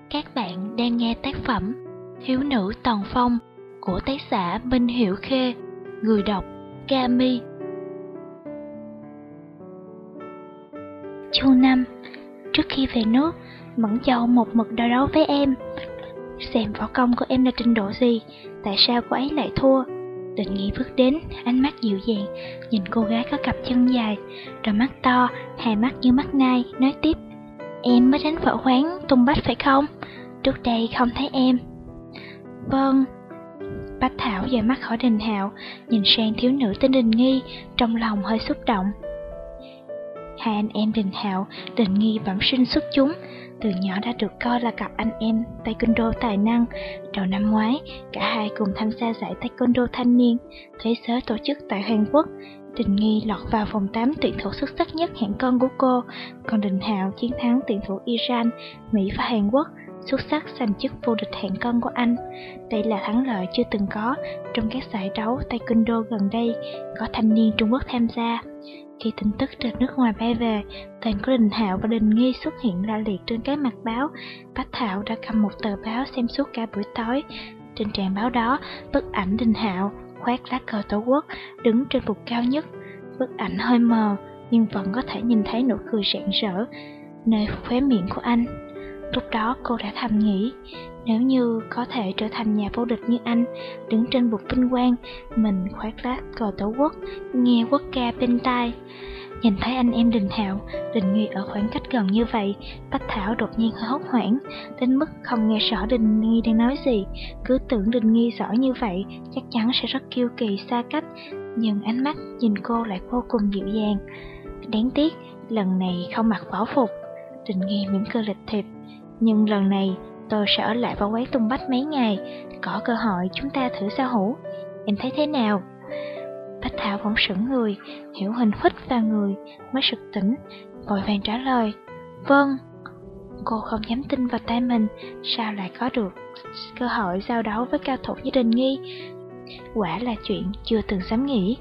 Các bạn đang nghe tác phẩm Thiếu nữ Tần Phong của tác giả Minh Hiểu Khê, người đọc Kami. Chương 5. Trước khi về nước, Mẫn Châu một mực đòi đấu với em. Xem võ công của em là trình độ gì, tại sao cô ấy lại thua? Định Nghi bước đến, ánh mắt dịu dàng, nhìn cô gái có cặp chân dài, đôi mắt to, hai mắt như mắt nai, nói tiếp. Em mới đánh võ quán tung bách phải không? Trước đây không thấy em. Vâng. Bách Thảo dời mắt khỏi Đình Hạo, nhìn sang thiếu nữ tên Đình Nghi, trong lòng hơi xúc động. Hai anh em Đình Hạo, Đình Nghi bẩm sinh xuất chúng, từ nhỏ đã được coi là cặp anh em taekwondo tài năng. Đầu năm ngoái, cả hai cùng tham gia giải taekwondo thanh niên thế giới tổ chức tại Hàn Quốc. Đình Nghi lọt vào vòng 8 tuyển thủ xuất sắc nhất hạng cân của cô, còn Đình Hạo chiến thắng tuyển thủ Iran, Mỹ và Hàn Quốc, xuất sắc giành chức vô địch hạng cân của Anh. Đây là thắng lợi chưa từng có trong các giải đấu taekwondo gần đây có thanh niên Trung Quốc tham gia. Khi tin tức từ nước ngoài bay về, tên của Đình Hạo và Đình Nghi xuất hiện la liệt trên các mặt báo. Bách Thảo đã cầm một tờ báo xem suốt cả buổi tối. Trên trang báo đó, bức ảnh Đình Hạo khoác lá cờ Tổ quốc, đứng trên bục cao nhất. Bức ảnh hơi mờ, nhưng vẫn có thể nhìn thấy nụ cười rạng rỡ nơi khóe miệng của anh. Lúc đó cô đã thầm nghĩ, nếu như có thể trở thành nhà vô địch như anh, đứng trên bục vinh quang, mình khoác lá cờ Tổ quốc, nghe quốc ca bên tai. Nhìn thấy anh em Đình Hạo, Đình Nghi ở khoảng cách gần như vậy, Bách Thảo đột nhiên hơi hốt hoảng, đến mức không nghe rõ Đình Nghi đang nói gì, cứ tưởng Đình Nghi giỏi như vậy, chắc chắn sẽ rất kiêu kỳ xa cách, nhưng ánh mắt nhìn cô lại vô cùng dịu dàng. Đáng tiếc, lần này không mặc võ phục. Đình Nghi mỉm cười lịch thiệp, nhưng lần này tôi sẽ ở lại vào quán tung bách mấy ngày, có cơ hội chúng ta thử giao hữu. Em thấy thế nào? Bách Thảo bỗng sững người, Hiểu Hình hít vào người mới sực tỉnh, vội vàng trả lời. Vâng. Cô không dám tin vào tay mình, sao lại có được cơ hội giao đấu với cao thủ như Đình Nghi? Quả là chuyện chưa từng dám nghĩ.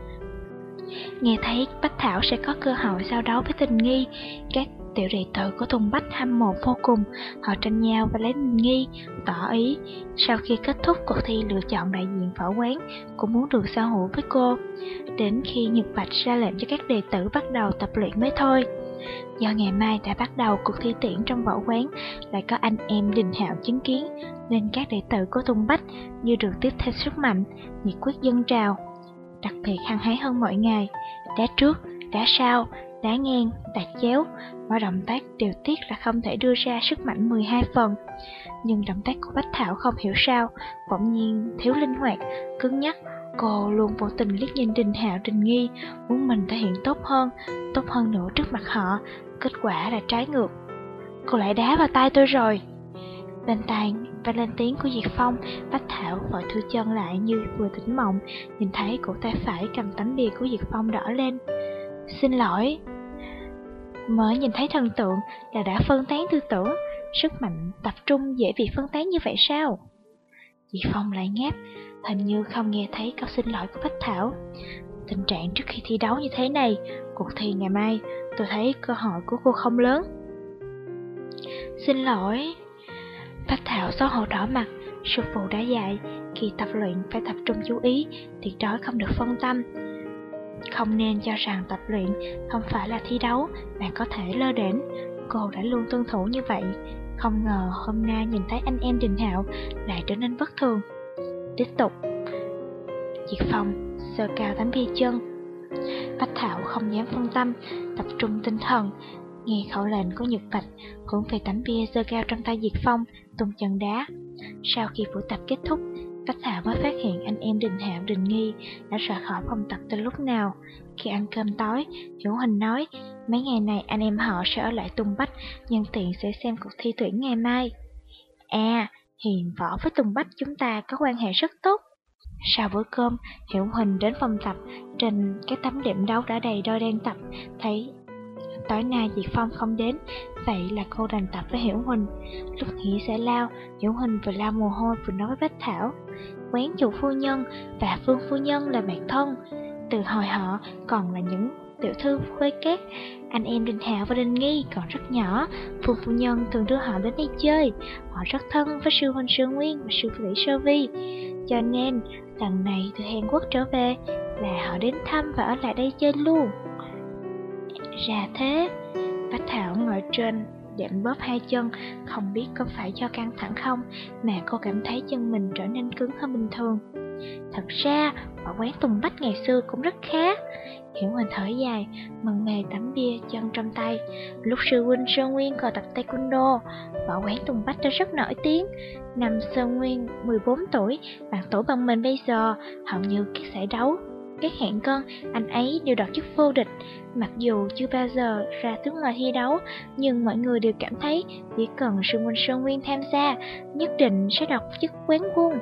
Nghe thấy Bách Thảo sẽ có cơ hội giao đấu với Đình Nghi, các tiểu đệ tử của Tùng Bách hâm mộ vô cùng, họ tranh nhau và lấy Đình Nghi, tỏ ý sau khi kết thúc cuộc thi lựa chọn đại diện võ quán cũng muốn được giao hữu với cô, đến khi Nhật Bạch ra lệnh cho các đệ tử bắt đầu tập luyện mới thôi. Do ngày mai đã bắt đầu cuộc thi tuyển trong võ quán, lại có anh em Đình Hạo chứng kiến, nên các đệ tử của Tùng Bách như được tiếp thêm sức mạnh, nhiệt quyết dâng trào, đặc biệt hăng hái hơn mọi ngày. Đá trước, đá sau, đá ngang, tạt chéo, mọi động tác đều tiếc là không thể đưa ra sức mạnh 12 phần. Nhưng động tác của Bách Thảo không hiểu sao bỗng nhiên thiếu linh hoạt, cứng nhắc. Cô luôn vô tình liếc nhìn Đình Hạo, Đình Nghi, muốn mình thể hiện tốt hơn nữa trước mặt họ. Kết quả là trái ngược. Cô lại đá vào tay tôi rồi. Bên tai vang lên tiếng của Diệt Phong. Bách Thảo vội thu chân lại như vừa tỉnh mộng, nhìn thấy cổ tay phải cầm tấm bìa của Diệt Phong đỏ lên. Xin lỗi. Mới nhìn thấy thần tượng là đã phân tán tư tưởng, sức mạnh tập trung dễ bị phân tán như vậy sao? Diệt Phong lại ngáp, hình như không nghe thấy câu xin lỗi của Bách Thảo. Tình trạng trước khi thi đấu như thế này, cuộc thi ngày mai, tôi thấy cơ hội của cô không lớn. Xin lỗi. Bách Thảo xấu hổ đỏ mặt, sư phụ đã dạy, khi tập luyện phải tập trung chú ý, tuyệt đối không được phân tâm. Không nên cho rằng tập luyện không phải là thi đấu, bạn có thể lơ đễnh. Cô đã luôn tuân thủ như vậy, không ngờ hôm nay nhìn thấy anh em Đình Hạo lại trở nên bất thường. Tiếp tục. Diệt Phong giơ cao tấm bia chân. Bách Thảo không dám phân tâm, tập trung tinh thần, nghe khẩu lệnh của Nhật Bạch, hướng về tấm bia giơ cao trong tay Diệt Phong, tung chân đá. Sau khi buổi tập kết thúc, Bách Thảo mới phát hiện anh em Đình Hạo, Đình Nghi đã rời khỏi phòng tập từ lúc nào. Khi ăn cơm tối, Hiểu Hình nói mấy ngày này anh em họ sẽ ở lại Tùng Bách, nhân tiện sẽ xem cuộc thi tuyển ngày mai. À, Hiền Võ với Tùng Bách chúng ta có quan hệ rất tốt. Sau bữa cơm, Hiểu Hình đến phòng tập, trên cái tấm đệm đấu đã đầy đôi đang tập, thấy tối nay Diệt Phong không đến, vậy là cô đành tập với Hiểu Huỳnh. Lúc nghỉ giải lao, Hiểu Huỳnh vừa lau mồ hôi vừa nói với Bách Thảo, quán chủ phu nhân và Phương phu nhân là bạn thân, từ hồi họ còn là những tiểu thư Khuê Cát. Anh em Đình Hạo và Đình Nghi còn rất nhỏ, phu nhân thường đưa họ đến đây chơi. Họ rất thân với sư huynh Sư Nguyên và sư tỷ Sơ Vi. Cho nên, lần này từ Hàn Quốc trở về là họ đến thăm và ở lại đây chơi luôn. Ra thế, Bách Thảo ngồi trên đệm bóp hai chân, không biết có phải do căng thẳng không mà cô cảm thấy chân mình trở nên cứng hơn bình thường. Thật ra, ở quán Tùng Bách ngày xưa cũng rất khá. Hiểu Huỳnh thở dài, mần mề tấm bia chân trong tay. Lúc sư huynh Sơn Nguyên còn tập taekwondo, ở quán Tùng Bách đã rất nổi tiếng. Năm Sơn Nguyên 14 tuổi, bằng tuổi bằng mình bây giờ, hầu như các giải đấu, các hạng cân, anh ấy đều đoạt chức vô địch. Mặc dù chưa bao giờ ra tướng ngoài thi đấu, nhưng mọi người đều cảm thấy chỉ cần sư huynh Sơn Nguyên tham gia, nhất định sẽ đoạt chức quán quân.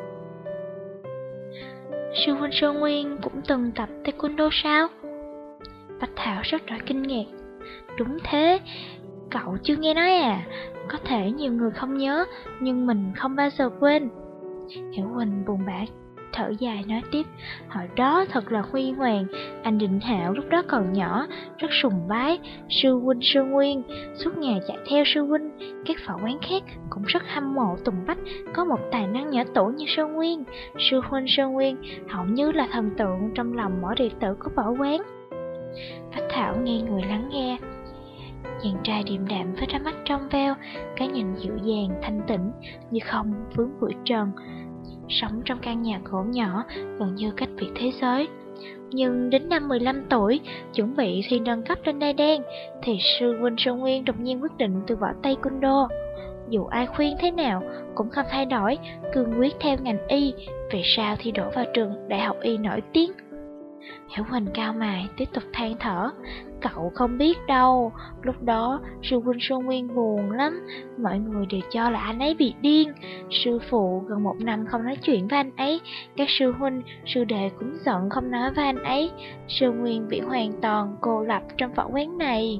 Sư huynh Sơn Nguyên cũng từng tập taekwondo sao? Bách Thảo rất đổi kinh ngạc. Đúng thế, cậu chưa nghe nói à? Có thể nhiều người không nhớ, nhưng mình không bao giờ quên. Hiểu Huỳnh buồn bã thở dài nói tiếp, hồi đó thật là huy hoàng, anh Định Hạo lúc đó còn nhỏ, rất sùng bái sư huynh Sư Nguyên, suốt ngày chạy theo sư huynh. Các võ quán khác cũng rất hâm mộ Tùng Bách có một tài năng nhỏ tuổi như Sư Nguyên. Sư huynh Sư Nguyên hầu như là thần tượng trong lòng mỗi đệ tử của võ quán. Bách Thảo nghe người lắng nghe. Chàng trai điềm đạm với đôi mắt trong veo, cái nhìn dịu dàng thanh tĩnh như không vướng bụi trần, sống trong căn nhà gỗ nhỏ gần như cách biệt thế giới. Nhưng đến năm 15 tuổi, chuẩn bị thi nâng cấp lên đai đen, thì sư huynh Sơn Nguyên đột nhiên quyết định từ bỏ taekwondo. Dù ai khuyên thế nào cũng không thay đổi, cương quyết theo ngành y, về sau thi đỗ vào trường đại học y nổi tiếng. Hiểu Huỳnh cao mày tiếp tục than thở, cậu không biết đâu, lúc đó sư huynh Sơn Nguyên buồn lắm, mọi người đều cho là anh ấy bị điên. Sư phụ gần 1 năm không nói chuyện với anh ấy, các sư huynh, sư đệ cũng giận không nói với anh ấy. Sơn Nguyên bị hoàn toàn cô lập trong võ quán này.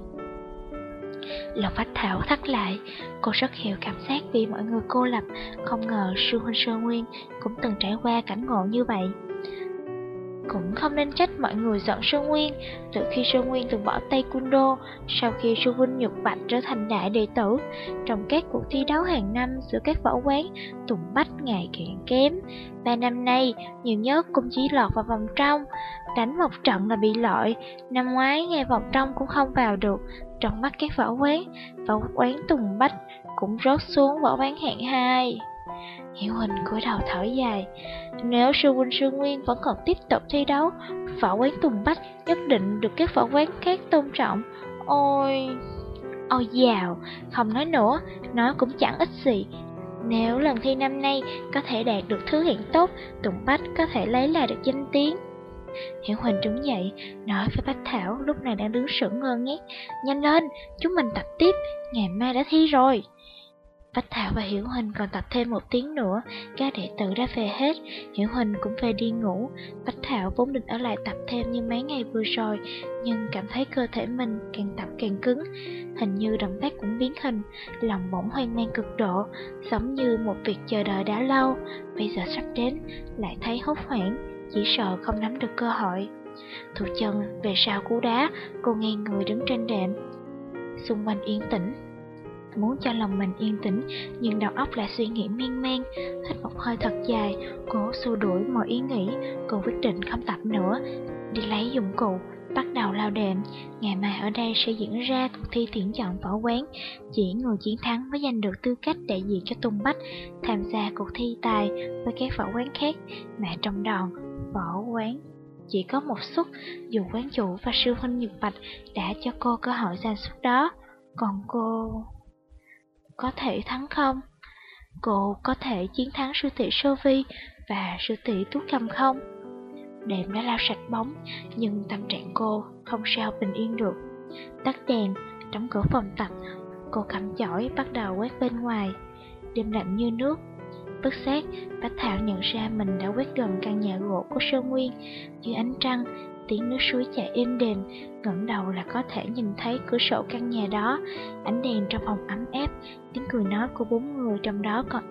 Lòng Bách Thảo thắt lại, cô rất hiểu cảm giác bị mọi người cô lập, không ngờ sư huynh Sơn Nguyên cũng từng trải qua cảnh ngộ như vậy. Cũng không nên trách mọi người giận Sơn Nguyên. Từ khi Sơn Nguyên từ bỏ taekwondo, sau khi sư huynh Nhật Bạch trở thành đại đệ tử, trong các cuộc thi đấu hàng năm giữa các võ quán, Tùng Bách ngày càng kém. 3 năm nay, nhiều nhất cũng chỉ lọt vào vòng trong, đánh một trận là bị loại. Năm ngoái ngay vòng trong cũng không vào được. Trong mắt các võ quán Tùng Bách cũng rớt xuống võ quán hạng 2. Hiểu Huỳnh cúi đầu thở dài. Nếu sư huynh Sư Nguyên vẫn còn tiếp tục thi đấu, võ quán Tùng Bách nhất định được các võ quán khác tôn trọng. Ôi dào, không nói nữa, nói cũng chẳng ích gì. Nếu lần thi năm nay có thể đạt được thứ hạng tốt, Tùng Bách có thể lấy lại được danh tiếng. Hiểu Huỳnh đứng dậy, nói với Bách Thảo lúc này đang đứng sững ngơ ngác, nhanh lên, chúng mình tập tiếp, ngày mai đã thi rồi. Bách Thảo và Hiểu Huỳnh còn tập thêm 1 tiếng nữa, các đệ tử đã về hết, Hiểu Huỳnh cũng về đi ngủ. Bách Thảo vốn định ở lại tập thêm như mấy ngày vừa rồi, nhưng cảm thấy cơ thể mình càng tập càng cứng, hình như động tác cũng biến hình, lòng bỗng hoang mang cực độ, giống như một việc chờ đợi đã lâu, bây giờ sắp đến, lại thấy hốt hoảng, chỉ sợ không nắm được cơ hội. Thủ chân về sau cú đá, cô nghe người đứng trên đệm, xung quanh yên tĩnh. Muốn cho lòng mình yên tĩnh, nhưng đầu óc lại suy nghĩ miên man. Hít một hơi thật dài, cố xua đuổi mọi ý nghĩ. Cô quyết định không tập nữa, đi lấy dụng cụ, bắt đầu lao đệm. Ngày mai ở đây sẽ diễn ra cuộc thi tuyển chọn võ quán, chỉ người chiến thắng mới giành được tư cách đại diện cho Tùng Bách tham gia cuộc thi tài với các võ quán khác. Mà trong đoàn võ quán chỉ có một suất, dù quán chủ và sư huynh Nhật Bạch đã cho cô cơ hội giành suất đó, còn cô có thể thắng không? Cô có thể chiến thắng sư tỷ Sơ Vi và sư tỷ Tú Cầm không? Đêm đã lao sạch bóng, nhưng tâm trạng cô không sao bình yên được. Tắt đèn, đóng cửa phòng tập, cô cầm chổi bắt đầu quét bên ngoài. Đêm lạnh như nước. Bất giác, Bách Thảo nhận ra mình đã quét gần căn nhà gỗ của Sơn Nguyên. Dưới ánh trăng, tiếng nước suối chảy êm đềm, ngẩng đầu là có thể nhìn thấy cửa sổ căn nhà đó. Ánh đèn trong phòng ấm áp, tiếng cười nói của 4 người trong đó còn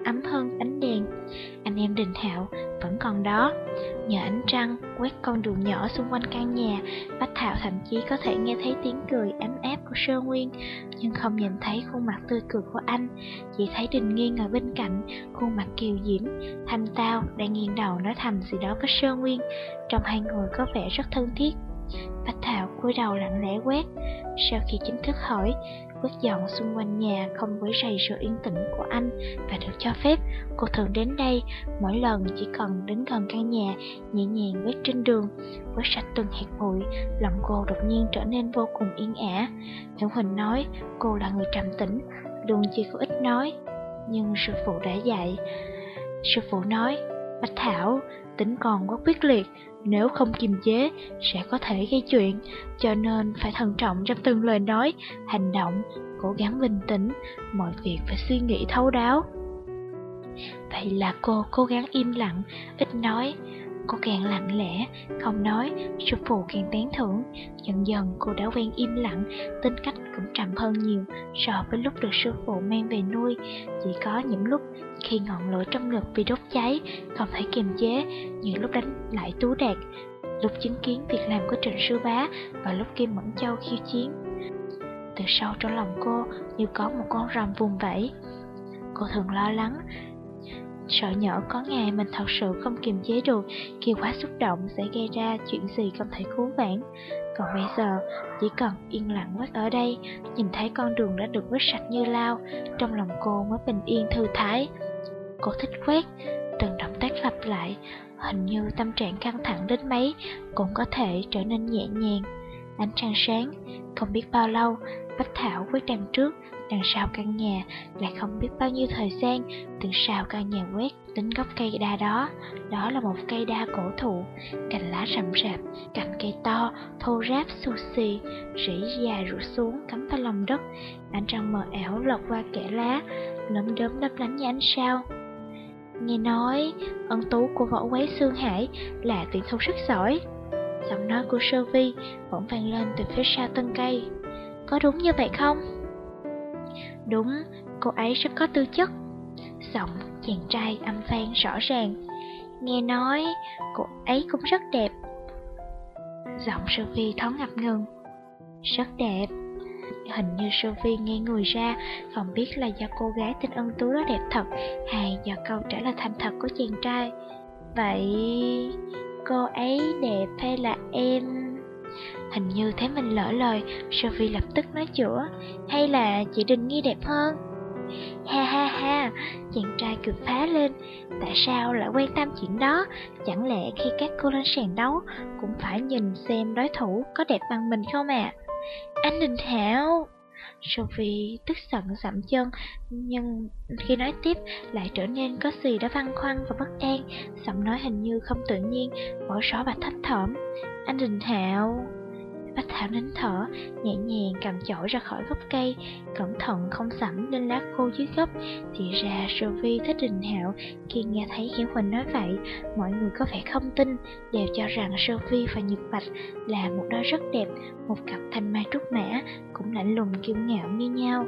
ấm hơn ánh đèn. Anh em Đình Hạo vẫn còn đó. Nhờ ánh trăng quét con đường nhỏ xung quanh căn nhà, Bách Thảo thậm chí có thể nghe thấy tiếng cười ấm áp của Sơn Nguyên, nhưng không nhìn thấy khuôn mặt tươi cười của anh. Chỉ thấy Đình Nghiên ở bên cạnh, khuôn mặt kiều diễm, thanh tao, đang nghiêng đầu nói thầm gì đó với Sơn Nguyên. Trong hai người có vẻ rất thân thiết. Bách Thảo cúi đầu lặng lẽ quét. Sau khi chính thức hỏi, quét dọn xung quanh nhà không quấy rầy sự yên tĩnh của anh và được cho phép, cô thường đến đây. Mỗi lần chỉ cần đến gần căn nhà, nhẹ nhàng quét trên đường, quét sạch từng hạt bụi, lòng cô đột nhiên trở nên vô cùng yên ả. Hiểu Huỳnh nói cô là người trầm tĩnh, luôn chỉ có ít nói, nhưng sư phụ đã dạy. Sư phụ nói, Bách Thảo, tính còn quá quyết liệt, nếu không kiềm chế sẽ có thể gây chuyện, cho nên phải thận trọng trong từng lời nói, hành động, cố gắng bình tĩnh, mọi việc phải suy nghĩ thấu đáo. Vậy là cô cố gắng im lặng, ít nói. Cô càng lặng lẽ, không nói, sư phụ càng tán thưởng. Dần dần cô đã quen im lặng, tính cách cũng trầm hơn nhiều so với lúc được sư phụ mang về nuôi. Chỉ có những lúc khi ngọn lửa trong ngực bị đốt cháy, không thể kiềm chế, như lúc đánh lại Tú Đạt, lúc chứng kiến việc làm của Trịnh Sư Bá và lúc Kim Mẫn Châu khiêu chiến. Từ sâu trong lòng cô như có một con rồng vùng vẫy. Cô thường lo lắng, sợ nhỡ có ngày mình thật sự không kiềm chế được, khi quá xúc động sẽ gây ra chuyện gì không thể cứu vãn. Còn bây giờ, chỉ cần yên lặng quét ở đây, nhìn thấy con đường đã được quét sạch như lau, trong lòng cô mới bình yên thư thái. Cô thích quét, từng động tác lặp lại, hình như tâm trạng căng thẳng đến mấy cũng có thể trở nên nhẹ nhàng. Ánh trăng sáng, không biết bao lâu, Bách Thảo quét đằng trước, đằng sau căn nhà, lại không biết bao nhiêu thời gian, từ sau căn nhà quét đến gốc cây đa đó. Đó là một cây đa cổ thụ, cành lá rậm rạp, cành cây to, thô ráp xù xì, rễ dài rủ xuống cắm vào lòng đất. Ánh trăng mờ ảo lọt qua kẽ lá, lấm đốm lấp lánh như ánh sao. Nghe nói ân tú của võ quế Xương Hải là tuyển thủ rất giỏi. Giọng nói của Sơ Vi bỗng vang lên từ phía sau thân cây. Có đúng như vậy không? Đúng, cô ấy rất có tư chất. Giọng chàng trai âm vang rõ ràng. Nghe nói cô ấy cũng rất đẹp. Giọng Sơ Vi thoáng ngập ngừng. Rất đẹp. Hình như Sơ Vi nghe người ra, không biết là do cô gái tên Ân Tú đó đẹp thật, hay do câu trả lời thành thật của chàng trai. Vậy cô ấy đẹp hay là em? Hình như thấy mình lỡ lời, Sophie lập tức nói chữa. Hay là chị Đình Nghi đẹp hơn? Ha ha ha, chàng trai cười phá lên. Tại sao lại quan tâm chuyện đó? Chẳng lẽ khi các cô lên sàn đấu cũng phải nhìn xem đối thủ có đẹp bằng mình không à? Anh Đình Hạo! Sophie tức giận dậm chân, nhưng khi nói tiếp lại trở nên có gì đó băn khoăn và bất an. Giọng nói hình như không tự nhiên, bỏ sỏ và thấp thỏm. Anh Đình Hạo! Bách Thảo nín thở, nhẹ nhàng cầm chổi ra khỏi gốc cây, cẩn thận không sẫm lên lá khô dưới gốc. Thì ra Sophie thích Đình Hạo. Khi nghe thấy Hiển Huỳnh nói vậy, mọi người có vẻ không tin, đều cho rằng Sophie và Nhật Bạch là một đôi rất đẹp, một cặp thanh mai trúc mã, cũng lạnh lùng kiêu ngạo như nhau.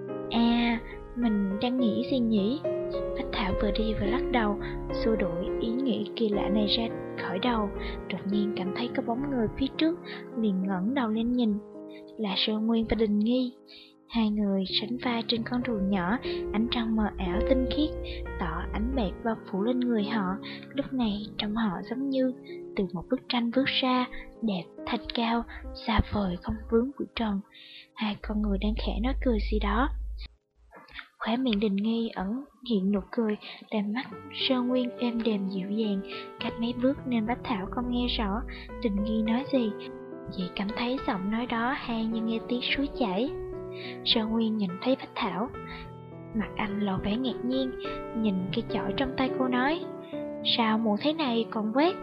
À, mình đang nghĩ gì nhỉ? Bách Thảo vừa đi vừa lắc đầu, xua đuổi ý nghĩ kỳ lạ này ra khỏi đầu. Đột nhiên cảm thấy có bóng người phía trước, liền ngẩng đầu lên nhìn. Là Sơn Nguyên và Đình Nghi. Hai người sánh vai trên con đường nhỏ, ánh trăng mờ ảo tinh khiết, tỏ ánh bạc bao phủ lên người họ. Lúc này trong họ giống như từ một bức tranh bước ra, đẹp, thanh cao, xa vời không vướng bụi trần. Hai con người đang khẽ nói cười gì đó. Khóe miệng Đình Nghi ẩn hiện nụ cười, đôi mắt Sơn Nguyên êm đềm dịu dàng. Cách mấy bước nên Bách Thảo không nghe rõ Đình Nghi nói gì, chỉ cảm thấy giọng nói đó hay như nghe tiếng suối chảy. Sơn Nguyên nhìn thấy Bách Thảo, mặt anh lộ vẻ ngạc nhiên, nhìn cây chổi trong tay cô nói: Sao muộn thế này còn quét?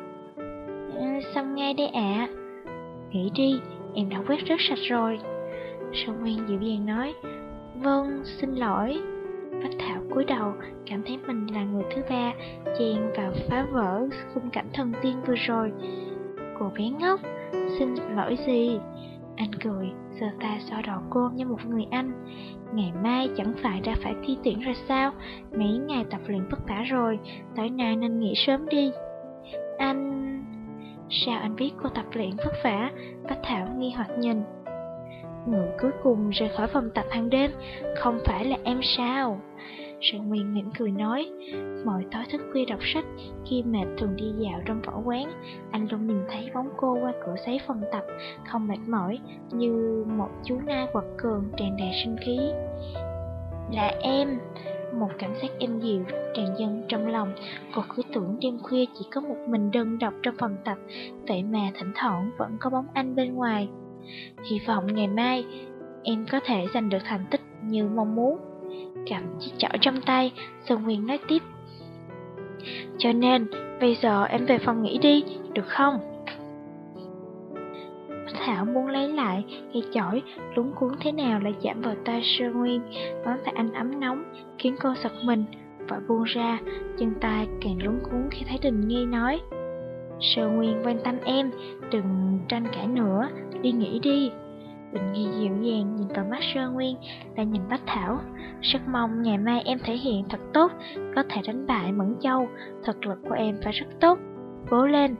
Xong ngay đây ạ. Nghĩ đi, em đã quét rất sạch rồi. Sơn Nguyên dịu dàng nói: Vâng, xin lỗi. Bách Thảo cúi đầu, cảm thấy mình là người thứ ba chen vào phá vỡ khung cảnh thần tiên vừa rồi. Cô bé ngốc, xin lỗi gì? Anh cười, giơ tay xoa đầu cô như một người anh. Ngày mai chẳng phải đã phải thi tuyển rồi sao? Mấy ngày tập luyện vất vả rồi, tối nay nên nghỉ sớm đi. Anh... Sao anh biết cô tập luyện vất vả? Bách Thảo nghi hoặc nhìn. Người cuối cùng rời khỏi phòng tập hàng đêm, không phải là em sao? Sơn Nguyên mỉm cười nói, mỗi tối thức khuya đọc sách, khi mệt thường đi dạo trong võ quán, anh luôn nhìn thấy bóng cô qua cửa sấy phòng tập, không mệt mỏi, như một chú nai quật cường tràn đầy sinh khí. Là em. Một cảm giác êm dịu tràn dâng trong lòng, cô cứ tưởng đêm khuya chỉ có một mình đơn độc trong phòng tập, vậy mà thỉnh thoảng vẫn có bóng anh bên ngoài. Hy vọng ngày mai em có thể giành được thành tích như mong muốn. Cầm chiếc chổi trong tay, Sơn Nguyên nói tiếp. Cho nên, bây giờ em về phòng nghỉ đi, được không? Thảo muốn lấy lại cây chổi, lúng cuốn thế nào lại chạm vào tay Sơn Nguyên, ngón tay anh ấm nóng, khiến cô giật mình, vội buông ra, chân tay càng lúng cuốn khi thấy Đình Nghi nói. Sơn Nguyên quan tâm em, đừng tranh cãi nữa, đi nghỉ đi. Đình Nghi dịu dàng nhìn vào mắt Sơn Nguyên, lại nhìn Bách Thảo. Rất mong ngày mai em thể hiện thật tốt, có thể đánh bại Mẫn Châu, thực lực của em phải rất tốt, cố lên.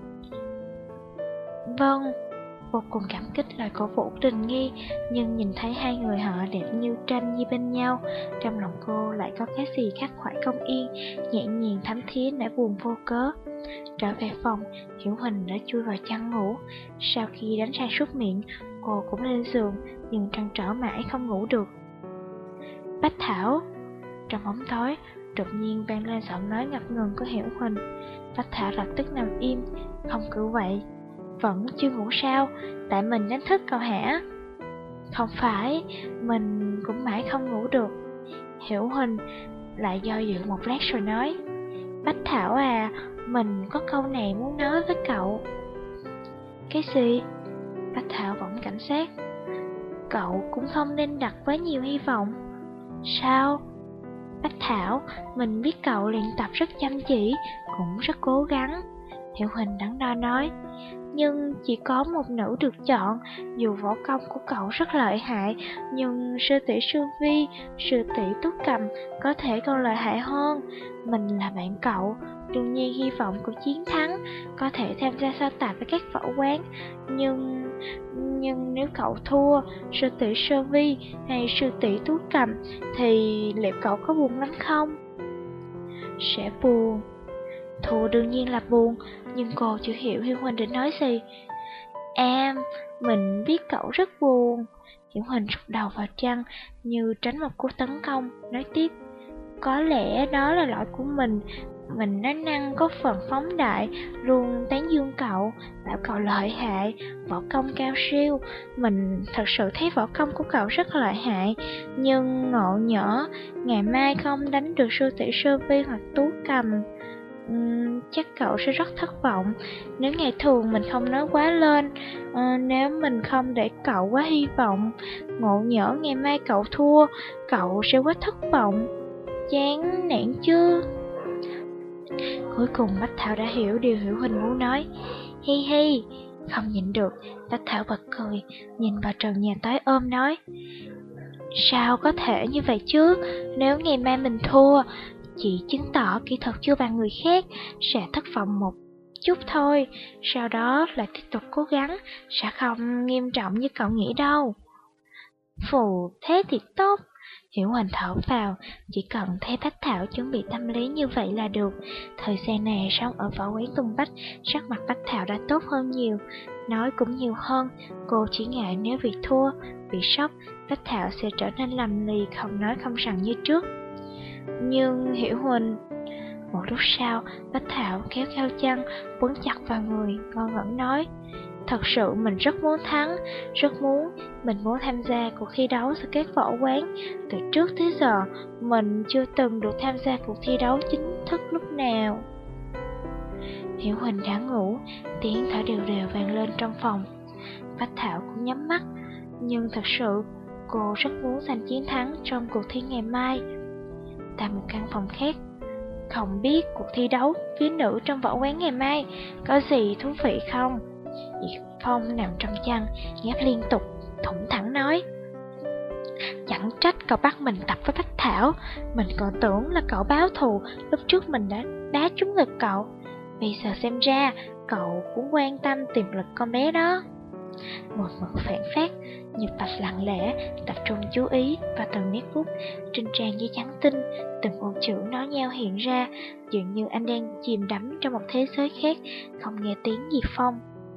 Vâng. Vô cùng cảm kích lời cổ vũ Đình Nghi, nhưng nhìn thấy hai người họ đẹp như tranh như bên nhau, trong lòng cô lại có cái gì khắc khoải không yên, nhẹ nhàng thấm thía nỗi buồn vô cớ. Trở về phòng, Hiểu Huỳnh đã chui vào chăn ngủ. Sau khi đánh răng súc miệng, cô cũng lên giường, nhưng trăn trở mãi không ngủ được. Bách Thảo. Trong bóng tối, đột nhiên vang lên giọng nói ngập ngừng của Hiểu Huỳnh. Bách Thảo lập tức nằm im, không cử vậy. Vẫn chưa ngủ sao? Tại mình đánh thức cậu hả? Không phải, mình cũng mãi không ngủ được. Hiểu Huỳnh lại do dự một lát rồi nói. Bách Thảo à, mình có câu này muốn nói với cậu. Cái gì? Bách Thảo vẫn cảnh giác. Cậu cũng không nên đặt quá nhiều hy vọng. Sao? Bách Thảo, mình biết cậu luyện tập rất chăm chỉ, cũng rất cố gắng. Hiểu Huỳnh đắn đo nói. Nhưng chỉ có một nữ được chọn, dù võ công của cậu rất lợi hại, nhưng sư tỷ Sư Vi, sư tỷ Túc Cầm có thể còn lợi hại hơn. Mình là bạn cậu, đương nhiên hy vọng của chiến thắng, có thể tham gia so tài với các võ quán. Nhưng nếu cậu thua sư tỷ Sư Vi hay sư tỷ Túc Cầm, thì liệu cậu có buồn lắm không? Sẽ buồn. Thua đương nhiên là buồn, nhưng cô chưa hiểu Hiểu Huỳnh định nói gì. Mình biết cậu rất buồn. Hiểu Huỳnh rụt đầu vào chăn như tránh một cú tấn công, nói tiếp. Có lẽ đó là lỗi của mình nói năng có phần phóng đại, luôn tán dương cậu, bảo cậu lợi hại, võ công cao siêu. Mình thật sự thấy võ công của cậu rất lợi hại, nhưng ngộ nhỡ ngày mai không đánh được sư tỷ Sư Vi hoặc Tú Cầm, chắc cậu sẽ rất thất vọng. Nếu ngày thường mình không nói quá lên, nếu mình không để cậu quá hy vọng, ngộ nhỡ ngày mai cậu thua, cậu sẽ quá thất vọng. Chán nản chưa? Cuối cùng Bách Thảo đã hiểu điều Hiểu Huỳnh muốn nói. Hi hi. Không nhịn được, Bách Thảo bật cười, nhìn vào trần nhà tối ôm nói. Sao có thể như vậy chứ? Nếu ngày mai mình thua, chỉ chứng tỏ kỹ thuật chưa bằng người khác, sẽ thất vọng một chút thôi, sau đó lại tiếp tục cố gắng, sẽ không nghiêm trọng như cậu nghĩ đâu. Phù, thế thì tốt. Hiểu Huỳnh thở vào, chỉ cần thấy Bách Thảo chuẩn bị tâm lý như vậy là được. Thời gian này sống ở võ quán Tùng Bách, sắc mặt Bách Thảo đã tốt hơn nhiều, nói cũng nhiều hơn. Cô chỉ ngại nếu bị thua, bị sốc, Bách Thảo sẽ trở nên lầm lì, không nói không rằng như trước. Nhưng Hiểu Huỳnh... Một lúc sau, Bách Thảo kéo theo chân, quấn chặt vào người, ngon ngẩn nói. Thật sự mình rất muốn thắng, rất muốn. Mình muốn tham gia cuộc thi đấu giữa các võ quán. Từ trước tới giờ, mình chưa từng được tham gia cuộc thi đấu chính thức lúc nào. Hiểu Huỳnh đã ngủ, tiếng thở đều đều vang lên trong phòng. Bách Thảo cũng nhắm mắt, nhưng thật sự cô rất muốn giành chiến thắng trong cuộc thi ngày mai. Tại một căn phòng khác, không biết cuộc thi đấu phía nữ trong võ quán ngày mai có gì thú vị không? Diệp Phong nằm trong chăn, ngáp liên tục. thủng thẳng nói: Chẳng trách cậu bắt mình tập với Bách Thảo, mình còn tưởng là cậu báo thù lúc trước mình đã đá trúng ngực cậu. Bây giờ xem ra cậu cũng quan tâm tiềm lực con bé đó. Một mực phản phát, Nhật Bạch lặng lẽ tập trung chú ý vào từng nét bút trên trang giấy trắng tinh, từng ô chữ nói nhao hiện ra, dường như anh đang chìm đắm trong một thế giới khác, không nghe tiếng Diệp Phong.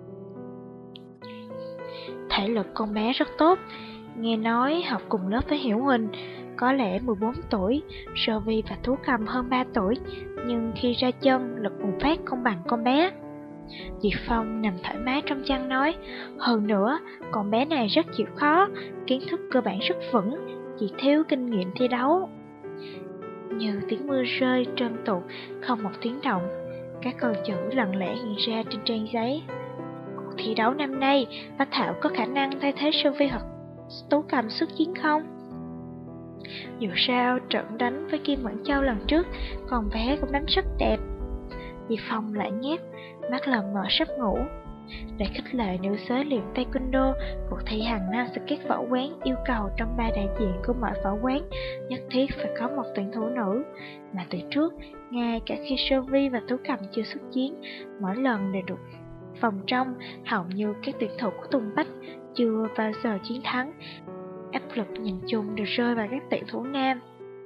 Thể lực con bé rất tốt, nghe nói học cùng lớp với Hiểu Huỳnh, có lẽ 14 tuổi, Sơ Vi và Tú Cầm hơn 3 tuổi, nhưng khi ra chân lực bùng phát không bằng con bé. Diệp Phong nằm thoải mái trong chăn nói: Hơn nữa, con bé này rất chịu khó, kiến thức cơ bản rất vững, chỉ thiếu kinh nghiệm thi đấu. Như tiếng mưa rơi trơn tuột, không một tiếng động, các con chữ lặng lẽ hiện ra trên trang giấy. Cuộc thi đấu năm nay, Bách Thảo có khả năng thay thế Sơ Vi hoặc Tú Cầm xuất chiến không? Dù sao, trận đánh với Kim Mẫn Châu lần trước, con bé cũng đánh rất đẹp. Diệp Phong lại nhét, mắt lờ mờ sắp ngủ. Để khích lệ nữ giới luyện taekwondo, cuộc thi hàng năm sẽ các võ quán yêu cầu trong 3 đại diện của mọi võ quán nhất thiết phải có một tuyển thủ nữ. Mà từ trước, ngay cả khi Sơ Vi và Tú Cầm chưa xuất chiến, mỗi lần đều được vòng trong, hầu như các tuyển thủ của Tùng Bách chưa bao giờ chiến thắng. Áp lực nhìn chung đều rơi vào các tuyển thủ nam.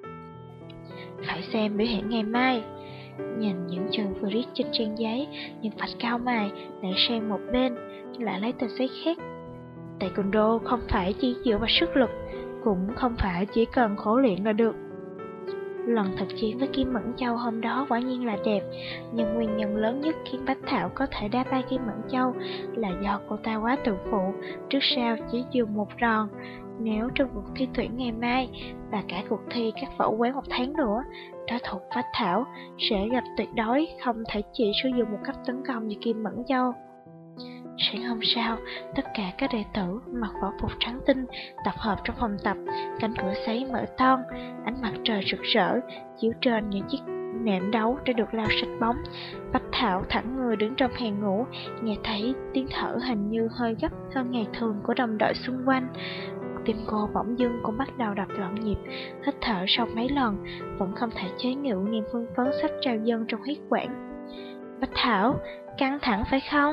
Phải xem biểu hiện ngày mai. Nhìn những chữ vừa viết trên trang giấy, nhưng Bạch cao mày lại sang một bên, lại lấy tờ giấy khác. Taekwondo không phải chỉ dựa vào sức lực, cũng không phải chỉ cần khổ luyện là được. Lần thực chiến với Kim Mẫn Châu hôm đó quả nhiên là đẹp, nhưng nguyên nhân lớn nhất khiến Bách Thảo có thể đá bay Kim Mẫn Châu là do cô ta quá tự phụ, trước sau chỉ dùng một đòn. Nếu trong cuộc thi tuyển ngày mai và cả cuộc thi các võ quán một tháng nữa, đối thủ Bách Thảo sẽ gặp tuyệt đối không thể chỉ sử dụng một cách tấn công như Kim Mẫn Châu. Sáng hôm sau, tất cả các đệ tử mặc võ phục trắng tinh tập hợp trong phòng tập, cánh cửa sấy mở toang, ánh mặt trời rực rỡ chiếu trên những chiếc nệm đấu đã được lau sạch bóng. Bách Thảo thẳng người đứng trong hàng ngũ, nghe thấy tiếng thở hình như hơi gấp hơn ngày thường của đồng đội xung quanh. Tim cô bỗng dưng cũng bắt đầu đập loạn nhịp, hít thở sau mấy lần, vẫn không thể chế ngự niềm hưng phấn sắp trào dâng trong huyết quản. Bách Thảo, căng thẳng phải không?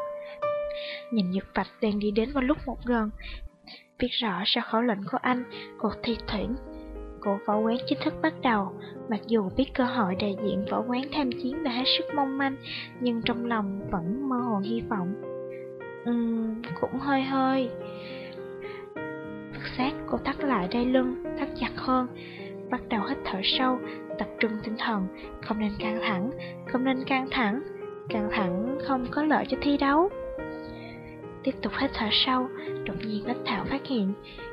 Nhìn Nhật Bạch đang đi đến vào lúc một gần, biết rõ sau khẩu lệnh của anh, cuộc thi tuyển của võ quán chính thức bắt đầu. Mặc dù biết cơ hội đại diện võ quán tham chiến đã hết sức mong manh, nhưng trong lòng vẫn mơ hồ hy vọng. Cũng hơi hơi. Bất giác cô thắt lại đai lưng, thắt chặt hơn, bắt đầu hít thở sâu, tập trung tinh thần. Không nên căng thẳng, không nên căng thẳng, căng thẳng không có lợi cho thi đấu. Tiếp tục hít thở sâu, đột nhiên Bách Thảo phát hiện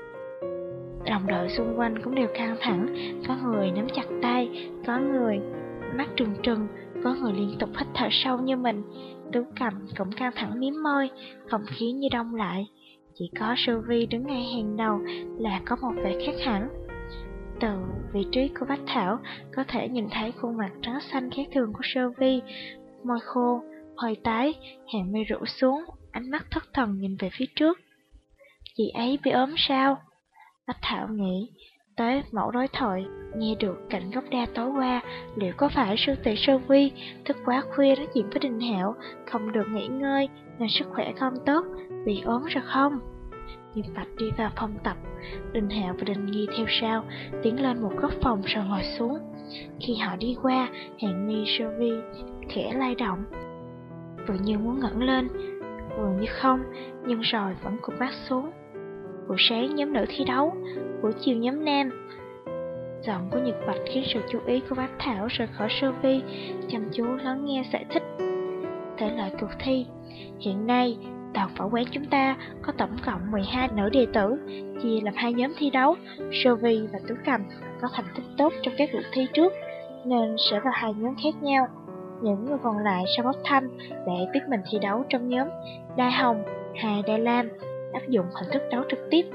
đồng đội xung quanh cũng đều căng thẳng, có người nắm chặt tay, có người mắt trừng trừng, có người liên tục hít thở sâu như mình. Tú Cầm cũng căng thẳng mím môi, không khí như đông lại. Chỉ có Sơ Vi đứng ngay hàng đầu là có một vẻ khác hẳn. Từ vị trí của Bách Thảo có thể nhìn thấy khuôn mặt trắng xanh khác thường của Sơ Vi, môi khô, hơi tái, hàng mi rũ xuống, ánh mắt thất thần nhìn về phía trước. Chị ấy bị ốm sao? Bách Thảo nghĩ tới mẫu đối thoại nghe được cạnh gốc đa tối qua, liệu có phải sư tỷ Sơ Vi thức quá khuya nói chuyện với Đình Hạo, không được nghỉ ngơi nên sức khỏe không tốt, bị ốm rồi không? Nhật Bạch đi vào phòng tập, Đình Hạo và Đình Nghi theo sau, tiến lên một góc phòng rồi ngồi xuống. Khi họ đi qua, hàng mi Sơ Vi khẽ lay động, vừa như muốn ngẩng lên, vừa như không, nhưng rồi vẫn cụp mắt xuống. Buổi sáng nhóm nữ thi đấu, buổi chiều nhóm nam. Giọng của Nhật Bạch khiến sự chú ý của Bách Thảo rời khỏi Sơ Vi, chăm chú lắng nghe giải thích. Thể loại cuộc thi, hiện nay Tàu võ quán chúng ta có tổng cộng 12 nữ đệ tử, chia làm 2 nhóm thi đấu. Sơ Vi và Tú Cầm có thành tích tốt trong các cuộc thi trước, nên sẽ vào 2 nhóm khác nhau. Những người còn lại sẽ bốc thăm để biết mình thi đấu trong nhóm Đai Hồng hay Đai Lam, áp dụng hình thức đấu trực tiếp.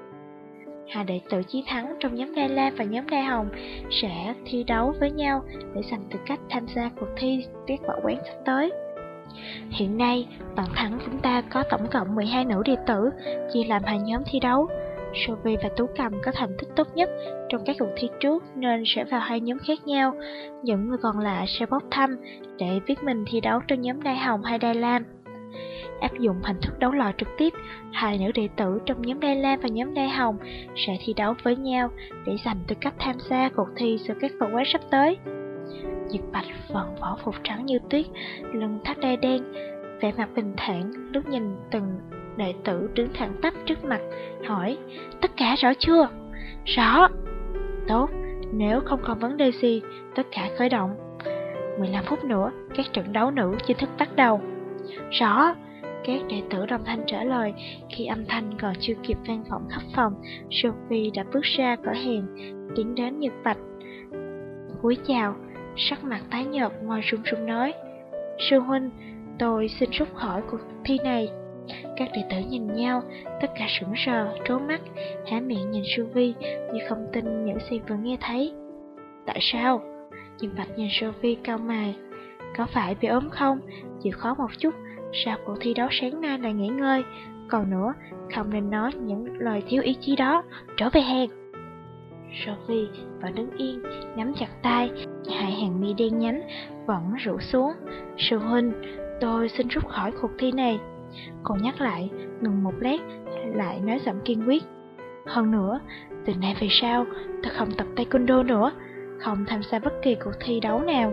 2 đệ tử chiến thắng trong nhóm Đai Lam và nhóm Đai Hồng sẽ thi đấu với nhau để giành tư cách tham gia cuộc thi các võ quán sắp tới. Hiện nay, toàn thắng chúng ta có tổng cộng 12 nữ đệ tử, chia làm hai nhóm thi đấu. Sophie và Tú Cầm có thành tích tốt nhất trong các cuộc thi trước nên sẽ vào hai nhóm khác nhau. Những người còn lại sẽ bốc thăm để biết mình thi đấu trong nhóm Đai Hồng hay Đai Lam. Áp dụng hình thức đấu lò trực tiếp, hai nữ đệ tử trong nhóm Đai Lam và nhóm Đai Hồng sẽ thi đấu với nhau để giành tư cách tham gia cuộc thi sự các vận quán sắp tới. Diệp Bạch vận võ phục trắng như tuyết, lưng thắt đai đen, vẻ mặt bình thản, lúc nhìn từng đệ tử đứng thẳng tắp trước mặt, hỏi: tất cả rõ chưa? Rõ. Tốt, nếu không còn vấn đề gì, tất cả khởi động. 15 phút nữa, các trận đấu nữ chính thức bắt đầu. Rõ. Các đệ tử đồng thanh trả lời. Khi âm thanh còn chưa kịp vang vọng khắp phòng, Sophie đã bước ra khỏi hẻm, tiến đến Nhật Bạch, cúi chào, sắc mặt tái nhợt, môi run run nói: sư huynh, tôi xin rút khỏi cuộc thi này. Các đệ tử nhìn nhau, tất cả sững sờ, trố mắt, há miệng nhìn Sophie như không tin những gì vừa nghe thấy. Tại sao? Nhật Bạch nhìn Sophie cau mày. Có phải bị ốm không? Chịu khó một chút, sau cuộc thi đấu sáng nay là nghỉ ngơi. Còn nữa, không nên nói những lời thiếu ý chí đó, trở về hàng. Sophie vẫn đứng yên, nắm chặt tay, hai hàng mi đen nhánh vẫn rũ xuống. Sư huynh, tôi xin rút khỏi cuộc thi này. Cô nhắc lại, ngừng một lát, lại nói giọng kiên quyết. Hơn nữa, từ nay về sau, tôi không tập taekwondo nữa, không tham gia bất kỳ cuộc thi đấu nào.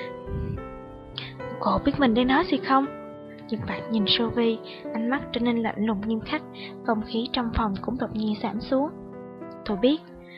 Cô biết mình đang nói gì không? Nhật Bạch nhìn Sophie, ánh mắt trở nên lạnh lùng nghiêm khắc, không khí trong phòng cũng đột nhiên giảm xuống. Tôi biết.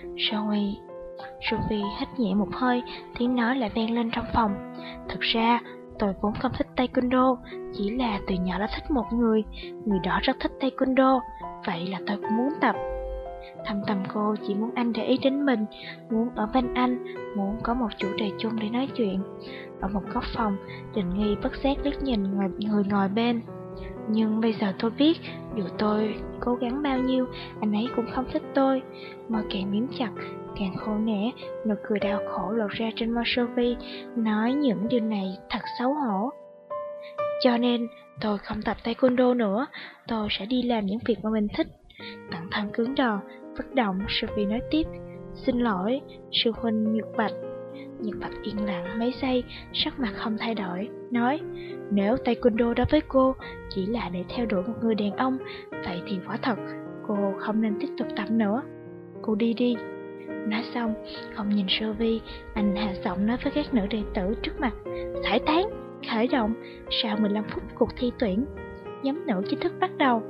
Sophie hít nhẹ một hơi, tiếng nói lại vang lên trong phòng. Thực ra, tôi vốn không thích taekwondo, chỉ là từ nhỏ đã thích một người đó rất thích taekwondo, vậy là tôi cũng muốn tập. Thâm tâm cô chỉ muốn anh để ý đến mình, muốn ở bên anh, muốn có một chủ đề chung để nói chuyện. Ở một góc phòng, Đình Nghi bất giác liếc nhìn người ngồi bên. Nhưng bây giờ tôi biết, dù tôi cố gắng bao nhiêu, anh ấy cũng không thích tôi. Môi càng miếm chặt, càng khổ nẻ, nụ cười đau khổ lộ ra trên môi Sophie, nói những điều này thật xấu hổ. Cho nên, tôi không tập taekwondo nữa, tôi sẽ đi làm những việc mà mình thích. Tặng thân cứng đờ, bất động, Sophie nói tiếp. Xin lỗi, sư huynh Nhật Bạch. Nhật Bạch yên lặng mấy giây, sắc mặt không thay đổi, nói: nếu taekwondo đối với cô chỉ là để theo đuổi một người đàn ông, vậy thì quả thật, cô không nên tiếp tục tập nữa. Cô đi đi. Nói xong, không nhìn Sophie, anh hạ giọng nói với các nữ đệ tử trước mặt: giải tán, khởi động, sau 15 phút cuộc thi tuyển, nhóm nữ chính thức bắt đầu.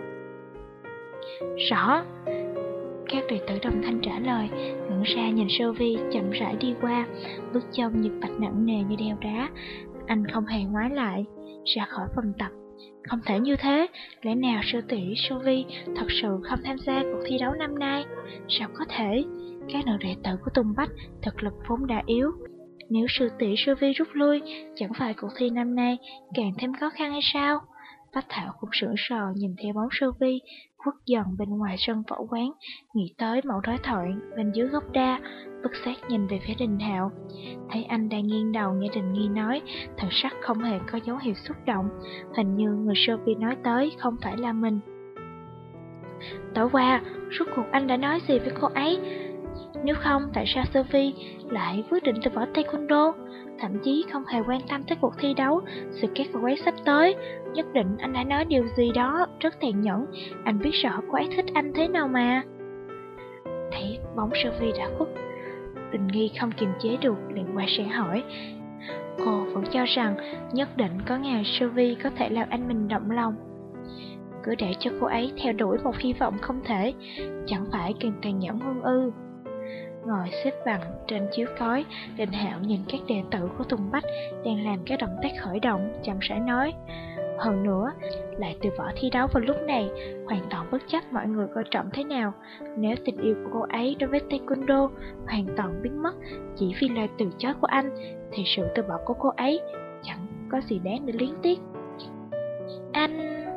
Rõ. Các đệ tử đồng thanh trả lời, ngẩng ra nhìn Sophie chậm rãi đi qua, bước chân Nhật Bạch nặng nề như đeo đá. Anh không hề ngoái lại, ra khỏi phòng tập. Không thể như thế, lẽ nào sư tỷ Sophie thật sự không tham gia cuộc thi đấu năm nay? Sao có thể? Các nữ đệ tử của Tùng Bách thực lực vốn đã yếu. Nếu sư tỷ Sophie rút lui, chẳng phải cuộc thi năm nay càng thêm khó khăn hay sao? Bách Thảo cũng sững sờ nhìn theo bóng Sophie khuất dần bên ngoài sân võ quán, nghĩ tới mẫu đối thoại bên dưới gốc đa, bất giác nhìn về phía Đình Hạo. Thấy anh đang nghiêng đầu nghe Đình Nghi nói, thần sắc không hề có dấu hiệu xúc động, hình như người Sophie nói tới không phải là mình. Tối qua, rốt cuộc anh đã nói gì với cô ấy? Nếu không, tại sao Sophie lại quyết định từ bỏ taekwondo? Thậm chí không hề quan tâm tới cuộc thi đấu, sự kết của ấy sắp tới. Nhất định anh đã nói điều gì đó rất tàn nhẫn. Anh biết rõ cô ấy thích anh thế nào mà. Thấy bóng Sophie đã khuất, Đình Nghi không kiềm chế được liền quay sang hỏi. Cô vẫn cho rằng nhất định có ngày Sophie có thể làm anh mình động lòng. Cứ để cho cô ấy theo đuổi một hy vọng không thể, chẳng phải càng tàn nhẫn hơn ư? Ngồi xếp bằng trên chiếu cói, Đình Hạo nhìn các đệ tử của Tùng Bách đang làm các động tác khởi động, chậm rãi nói. Hơn nữa, lại từ bỏ thi đấu vào lúc này, hoàn toàn bất chấp mọi người coi trọng thế nào. Nếu tình yêu của cô ấy đối với taekwondo hoàn toàn biến mất chỉ vì lời từ chối của anh, thì sự từ bỏ của cô ấy chẳng có gì đáng để luyến tiếc. Anh...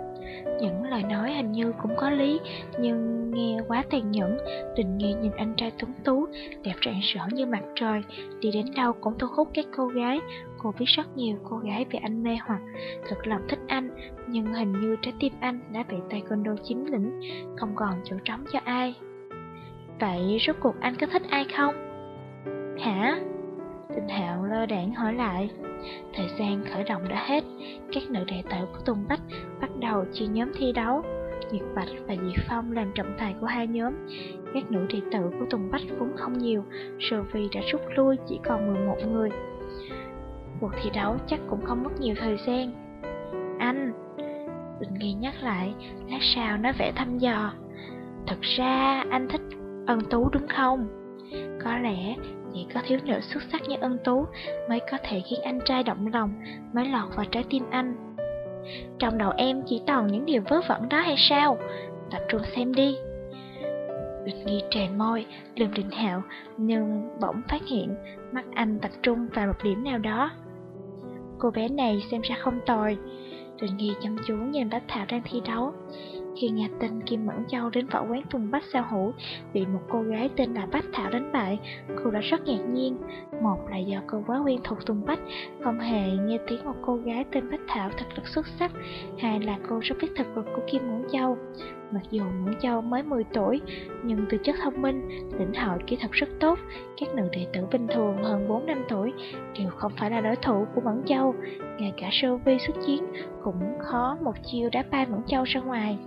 Những lời nói hình như cũng có lý, nhưng nghe quá tàn nhẫn. Đình Nghi nhìn anh trai tuấn tú, đẹp rạng rỡ như mặt trời, đi đến đâu cũng thu hút các cô gái. Cô biết rất nhiều cô gái bị anh mê hoặc, thực lòng thích anh, nhưng hình như trái tim anh đã bị taekwondo chiếm lĩnh, không còn chỗ trống cho ai. Vậy rốt cuộc anh có thích ai không? Hả? Đình Hạo lơ đãng hỏi lại. Thời gian khởi động đã hết, các nữ đệ tử của Tùng Bách bắt đầu chia nhóm thi đấu. Nhật Bạch và Diệp Phong làm trọng tài của hai nhóm. Các nữ đệ tử của Tùng Bách vốn không nhiều, Sophie đã rút lui chỉ còn 11 người. Cuộc thi đấu chắc cũng không mất nhiều thời gian. Anh, Đình Nghi nhắc lại, lát sau nói vẻ thăm dò. Thật ra anh thích Ân Tú đúng không? Có lẽ chỉ có thiếu nữ xuất sắc như Ân Tú mới có thể khiến anh trai động lòng, mới lọt vào trái tim anh. Trong đầu em chỉ toàn những điều vớ vẩn đó hay sao? Tập trung xem đi. Đình Nghi trề môi, lườm Đình Hạo, nhưng bỗng phát hiện mắt anh tập trung vào một điểm nào đó. Cô bé này xem ra không tồi. Đình Nghi chăm chú nhìn Bách Thảo đang thi đấu. Khi nghe tin Kim Mẫn Châu đến võ quán Tùng Bách giao hữu bị một cô gái tên là Bách Thảo đánh bại, cô đã rất ngạc nhiên. Một là do cô quá quen thuộc Tùng Bách, không hề nghe tiếng một cô gái tên Bách Thảo thật lực xuất sắc. Hai là cô rất biết thực lực của Kim Mẫn Châu. Mặc dù Mẫn Châu mới 10 tuổi, nhưng tư chất thông minh, lĩnh hội kỹ thuật rất tốt. Các nữ đệ tử bình thường hơn 4 năm tuổi đều không phải là đối thủ của Mẫn Châu. Ngay cả Sophie xuất chiến cũng khó một chiêu đá bay Mẫn Châu ra ngoài.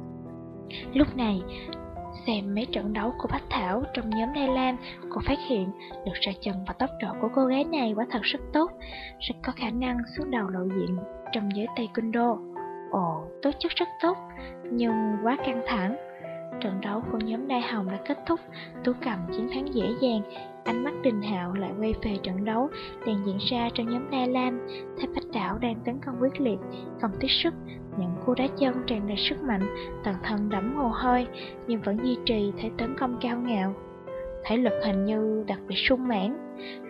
Lúc này, xem mấy trận đấu của Bách Thảo trong nhóm Đài Lam, cô phát hiện được ra chân và tốc độ của cô gái này quả thật rất tốt, rất có khả năng xuất đầu lộ diện trong giới taekwondo. Ồ, tố chất rất tốt, nhưng quá căng thẳng. Trận đấu của nhóm Đai Hồng đã kết thúc, Tú Cầm chiến thắng dễ dàng. Ánh mắt Đình Hạo lại quay về trận đấu đang diễn ra trong nhóm Đai Lam. Thấy Bách Thảo đang tấn công quyết liệt, không tiếc sức, những cú đá chân tràn đầy sức mạnh, toàn thân đẫm mồ hôi, nhưng vẫn duy trì thế tấn công cao ngạo. Thể lực hình như đặc biệt sung mãn,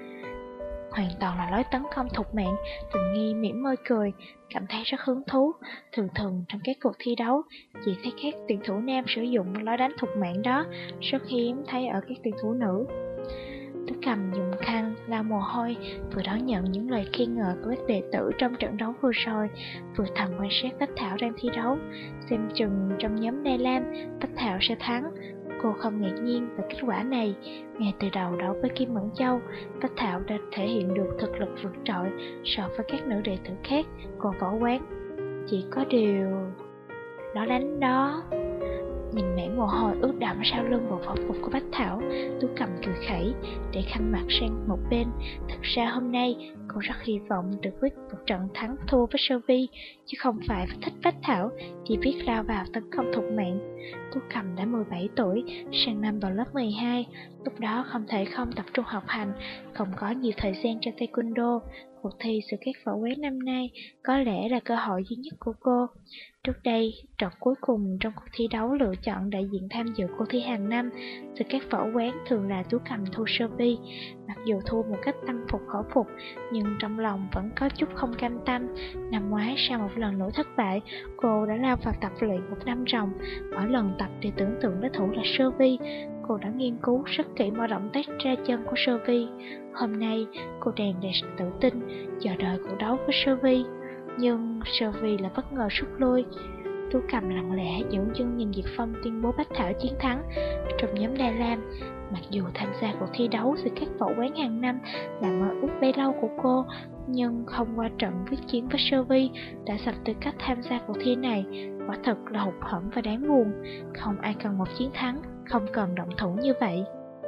hoàn toàn là lối tấn công thục mạng. Tình Nghi mỉm môi cười, cảm thấy rất hứng thú. Thường thường trong các cuộc thi đấu, chỉ thấy các tuyển thủ nam sử dụng lối đánh thục mạng đó, rất hiếm thấy ở các tuyển thủ nữ. Tú Cầm dùng khăn lau mồ hôi, vừa đón nhận những lời khen ngợi của các đệ tử trong trận đấu vừa rồi, vừa thầm quan sát Bách Thảo đang thi đấu. Xem chừng trong nhóm Đai Lam, Bách Thảo sẽ thắng. Cô không ngạc nhiên về kết quả này. Ngay từ đầu đấu với Kim Mẫn Châu, Bách Thảo đã thể hiện được thực lực vượt trội so với các nữ đệ tử khác của võ quán. Chỉ có điều, nó đánh đó. Nhìn mảng mồ hôi ướt đẫm sau lưng bộ võ phục của Bách Thảo, Tú Cầm cười khẩy, để khăn mặt sang một bên. Thực ra hôm nay, cô rất hy vọng được quyết một trận thắng thua với Sophie, chứ không phải thích Bách Thảo, chỉ biết lao vào tấn công thục mạng. Tú Cầm đã 17 tuổi, sang năm vào lớp 12, lúc đó không thể không tập trung học hành, không có nhiều thời gian cho taekwondo. Cuộc thi giữa các võ quán năm nay có lẽ là cơ hội duy nhất của cô. Trước đây, trận cuối cùng trong cuộc thi đấu lựa chọn đại diện tham dự cuộc thi hàng năm giữa các võ quán thường là Tú Cầm thua Sophie. Mặc dù thua một cách tâm phục khẩu phục, nhưng trong lòng vẫn có chút không cam tâm. Năm ngoái sau một lần nữa thất bại, cô đã lao vào tập luyện một năm ròng. Mỗi lần tập đều tưởng tượng đối thủ là Sophie. Cô đã nghiên cứu rất kỹ mọi động tác ra chân của Sophie. Hôm nay, cô tràn đầy tự tin, chờ đợi cuộc đấu với Sophie. Nhưng Sophie là bất ngờ rút lui. Tú Cầm lặng lẽ dưỡng dưng nhìn Diệp Phong tuyên bố Bách Thảo chiến thắng. Trong nhóm Đai Lam, mặc dù tham gia cuộc thi đấu giữa các võ quán hàng năm là mơ ước bấy lâu của cô, nhưng không qua trận quyết chiến với Sophie đã giành tư cách tham gia cuộc thi này. Quả thật là hụt hẫng và đáng buồn. Không ai cần một chiến thắng, không cần động thủ như vậy.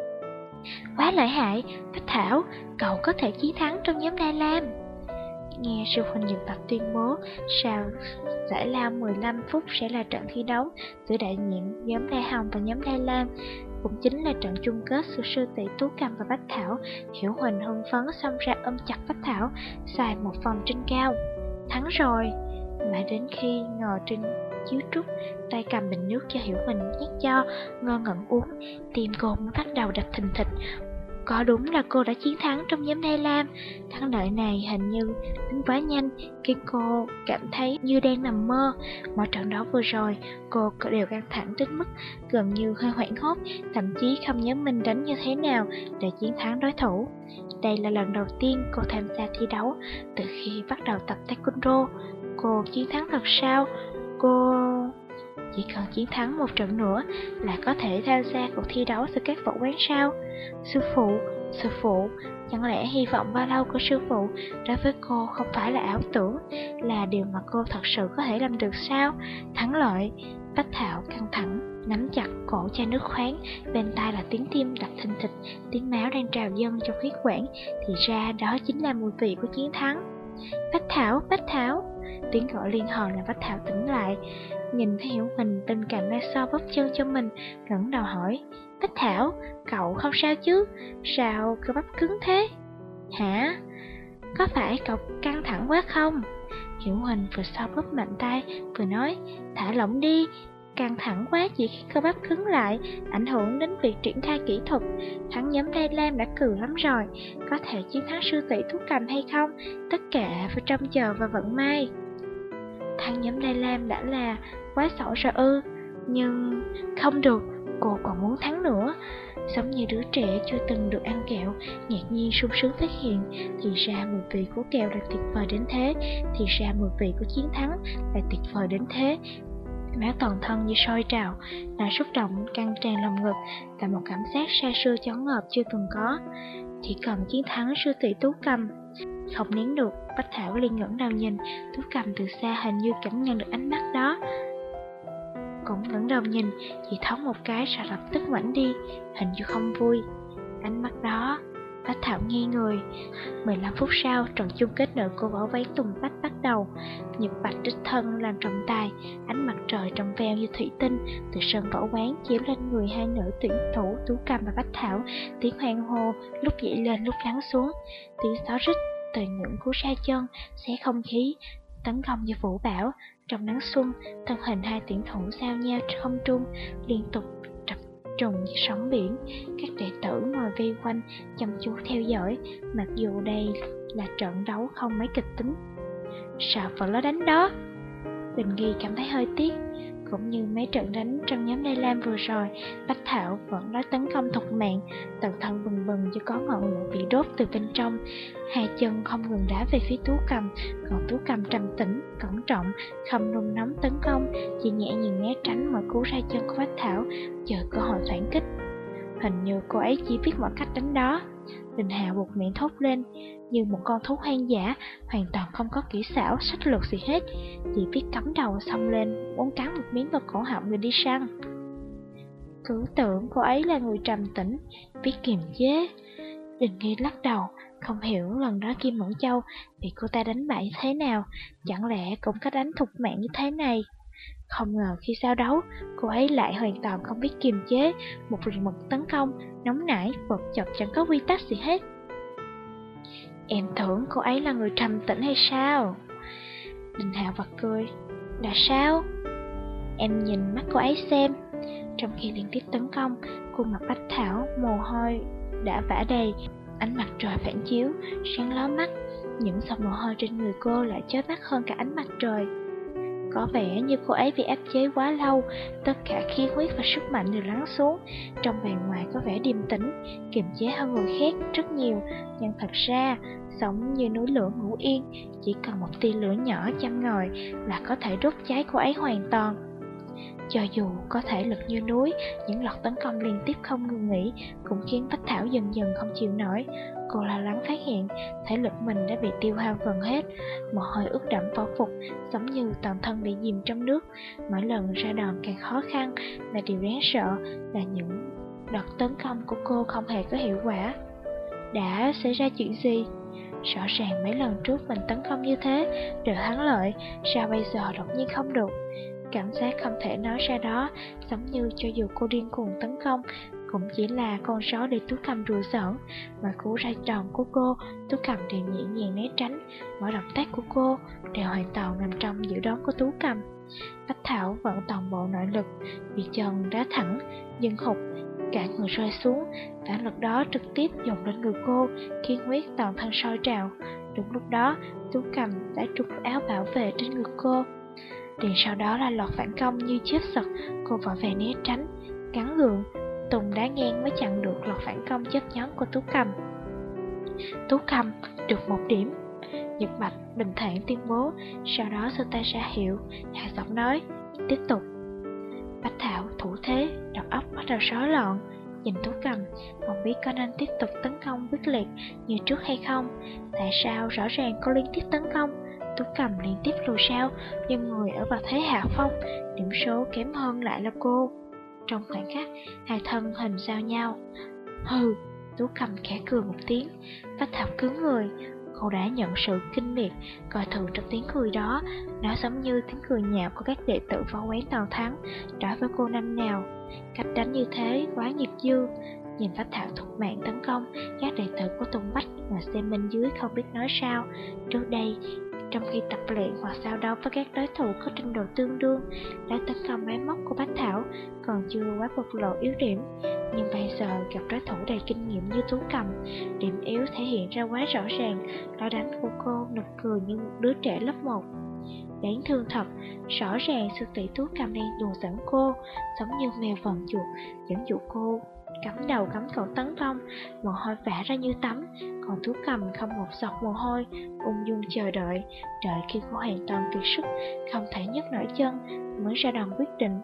Quá lợi hại, Bách Thảo, cậu có thể chiến thắng trong nhóm Đai Lam. Nghe sư huynh Nhật Bạch tuyên bố sau giải lao 15 phút sẽ là trận thi đấu giữa đại diện nhóm Đai Hồng và nhóm Đai Lam, cũng chính là trận chung kết giữa sư tỷ Tú Cầm và Bách Thảo. Hiểu Huỳnh hưng phấn xông ra ôm chặt Bách Thảo, xài một vòng trên cao. Thắng rồi. Mãi đến khi ngồi trên chiếu trúc, tay cầm bình nước cho Hiểu Huỳnh nhét cho, ngơ ngẩn uống, tim cô mới bắt đầu đập thình thịch. có đúng là cô đã chiến thắng trong nhóm Đai Lam. Thắng lợi này hình như đến quá nhanh, khiến cô cảm thấy như đang nằm mơ. Mọi trận đấu vừa rồi, cô đều căng thẳng đến mức gần như hơi hoảng hốt, thậm chí không nhớ mình đánh như thế nào để chiến thắng đối thủ. Đây là lần đầu tiên cô tham gia thi đấu từ khi bắt đầu tập taekwondo. Cô chiến thắng thật sao? Cô chỉ cần chiến thắng một trận nữa là có thể tham gia cuộc thi đấu giữa các võ quán sao? Sư phụ, chẳng lẽ hy vọng bao lâu của sư phụ đối với cô không phải là ảo tưởng, là điều mà cô thật sự có thể làm được sao? Thắng lợi. Bách Thảo căng thẳng, nắm chặt cổ chai nước khoáng, bên tai là tiếng tim đập thình thịch, tiếng máu đang trào dâng trong huyết quản, thì ra đó chính là mùi vị của chiến thắng. Bách Thảo, tiếng gọi liên hồi là Bách Thảo tỉnh lại, nhìn thấy Hiểu Huỳnh bên cạnh đang so bóp chân cho mình, ngẩng đầu hỏi: Bách Thảo, cậu không sao chứ? Sao cơ bắp cứng thế? Hả? Có phải cậu căng thẳng quá không? Hiểu Huỳnh vừa so bóp mạnh tay, vừa nói: thả lỏng đi, căng thẳng quá chỉ khiến cơ bắp cứng lại, ảnh hưởng đến việc triển khai kỹ thuật. Thắng nhóm Đai Lam đã cừ lắm rồi, có thể chiến thắng sư tỷ Tú Cầm hay không, tất cả phải trông chờ vào vận may. Thắng nhóm Đai Lam đã là quá xỏ rồi ư? Nhưng không được, cô còn muốn thắng nữa. Giống như đứa trẻ chưa từng được ăn kẹo, ngạc nhiên sung sướng phát hiện, thì ra mùi vị của kẹo là tuyệt vời đến thế, thì ra mùi vị của chiến thắng là tuyệt vời đến thế. Máu toàn thân như sôi trào, là xúc động căng tràn lòng ngực, là một cảm giác say sưa choáng ngợp chưa từng có. Chỉ cần chiến thắng sư tỷ Tú Cầm. Không nén được, Bách Thảo liền ngẩng đầu nhìn. Tú Cầm từ xa hình như cảm nhận được ánh mắt đó, cũng ngẩng đầu nhìn, chỉ thoáng một cái rồi lập tức ngoảnh đi, hình như không vui. Ánh mắt đó, Bách Thảo ngây người. 15 phút sau, trận chung kết nữ cô võ váy Tùng Bách bắt đầu. Nhật Bạch đích thân làm trọng tài, ánh mặt trời trong veo như thủy tinh từ sân võ quán chiếu lên người hai nữ tuyển thủ Tú Cầm và Bách Thảo. Tiếng hoan hô lúc dậy lên lúc lắng xuống, tiếng xó rít từ những cú sa chân xé không khí, tấn công như vũ bão. Trong nắng xuân, thân hình hai tuyển thủ giao nhau trên không trung, liên tục trập trùng như sóng biển. Các đệ tử ngồi vây quanh chăm chú theo dõi, mặc dù đây là trận đấu không mấy kịch tính. Sợ vẫn lối đánh đó. Bình Nghi cảm thấy hơi tiếc. Cũng như mấy trận đánh trong nhóm Đai Lam vừa rồi, Bách Thảo vẫn nói tấn công thục mạng, toàn thân bừng bừng như có ngọn lửa bị đốt từ bên trong. Hai chân không ngừng đá về phía Tú Cầm, còn Tú Cầm trầm tĩnh, cẩn trọng, không nôn nóng tấn công, chỉ nhẹ nhàng né tránh mọi cú ra chân của Bách Thảo, chờ cơ hội phản kích. Hình như cô ấy chỉ biết mọi cách đánh đó. Đình Hạo buột miệng thốt lên, như một con thú hoang dã, hoàn toàn không có kỹ xảo, sách lược gì hết, chỉ biết cắm đầu xông lên, muốn cắn một miếng vào cổ họng người đi săn. Cứ tưởng cô ấy là người trầm tĩnh, biết kiềm chế. Đình Nghi lắc đầu, không hiểu lần đó Kim Mẫn Châu bị cô ta đánh bại thế nào, chẳng lẽ cũng có đánh thục mạng như thế này. Không ngờ khi giao đấu, cô ấy lại hoàn toàn không biết kiềm chế, một rừng mực tấn công, nóng nảy, vật chọc chẳng có quy tắc gì hết. Em tưởng cô ấy là người trầm tĩnh hay sao? Đình Hạo bật cười. Là sao? Em nhìn mắt cô ấy xem. Trong khi liên tiếp tấn công, khuôn mặt Bách Thảo mồ hôi đã vã đầy, ánh mặt trời phản chiếu, sáng ló mắt. Những giọt mồ hôi trên người cô lại chói mắt hơn cả ánh mặt trời. Có vẻ như cô ấy bị áp chế quá lâu, tất cả khí huyết và sức mạnh đều lắng xuống. Trong bề ngoài có vẻ điềm tĩnh, kiềm chế hơn người khác rất nhiều, nhưng thật ra giống như núi lửa ngủ yên, chỉ cần một tia lửa nhỏ châm ngòi là có thể đốt cháy cô ấy hoàn toàn. Cho dù có thể lực như núi, những loạt tấn công liên tiếp không ngừng nghỉ cũng khiến Bách Thảo dần dần không chịu nổi. Cô lo lắng phát hiện thể lực mình đã bị tiêu hao gần hết, mồ hôi ướt đẫm phẫu phục, giống như toàn thân bị chìm trong nước. Mỗi lần ra đòn càng khó khăn, mà điều đáng sợ là những đợt tấn công của cô không hề có hiệu quả. Đã xảy ra chuyện gì? Rõ ràng mấy lần trước mình tấn công như thế đều thắng lợi, sao bây giờ đột nhiên không được? Cảm giác không thể nói ra đó, giống như cho dù cô điên cuồng tấn công, cũng chỉ là con số để Tú Cầm đùa giỡn, mà cú ra đòn của cô, Tú Cầm đều nhẹ nhàng né tránh, mỗi động tác của cô đều hoàn toàn nằm trong dự đoán của Tú Cầm. Bách Thảo vận toàn bộ nội lực, bị chân đá thẳng, dân hụt, Cả người rơi xuống, phản lực đó trực tiếp dồn lên người cô, khiến huyết toàn thân sôi trào. Đúng lúc đó, Tú Cầm đã trút áo bảo vệ trên người cô. Liền sau đó là loạt phản công như chớp giật, cô vội vàng né tránh, cắn gượng, Tùng đá ngang mới chặn được loạt phản công chất nhóm của Tú Cầm. Tú Cầm được 1 điểm. Nhật Bạch bình thản tuyên bố, sau đó giơ tay ra hiệu, hạ giọng nói, tiếp tục. Bách Thảo thủ thế, đầu óc bắt đầu rối loạn, nhìn Tú Cầm, không biết có nên tiếp tục tấn công quyết liệt như trước hay không. Tại sao rõ ràng cô liên tiếp tấn công, Tú Cầm liên tiếp lùi sau, nhưng người ở vào thế hạ phong, điểm số kém hơn lại là cô. Trong khoảnh khắc, hai thân hình giao nhau. Hừ, Tú Cầm khẽ cười một tiếng, Bách Thảo cứng người. Cô đã nhận sự kinh miệt, coi thường trong tiếng cười đó. Nó giống như tiếng cười nhạo của các đệ tử võ quán Toàn Thắng đối với cô năm nào. Cách đánh như thế quá nghiệp dư. Nhìn Bách Thảo thục mạng tấn công, các đệ tử của Tùng Bách ngồi xem bên dưới không biết nói sao. Trước đây, trong khi tập luyện hoặc giao đấu với các đối thủ có trình độ tương đương, đã tấn công máy móc của Bách Thảo còn chưa quá bộc lộ yếu điểm. Nhưng bây giờ gặp đối thủ đầy kinh nghiệm như Tú Cầm, điểm yếu thể hiện ra quá rõ ràng. Lối đánh của cô nực cười như một đứa trẻ lớp 1. Đáng thương thật, rõ ràng sư tỷ Tú Cầm đang đùa giỡn cô, giống như mèo vần chuột, dẫn dụ cô cắm đầu cắm cổ tấn công, mồ hôi vã ra như tắm. Còn Tú Cầm không một giọt mồ hôi, ung dung chờ đợi khi cô hoàn toàn kiệt sức, không thể nhấc nổi chân, mới ra đòn quyết định.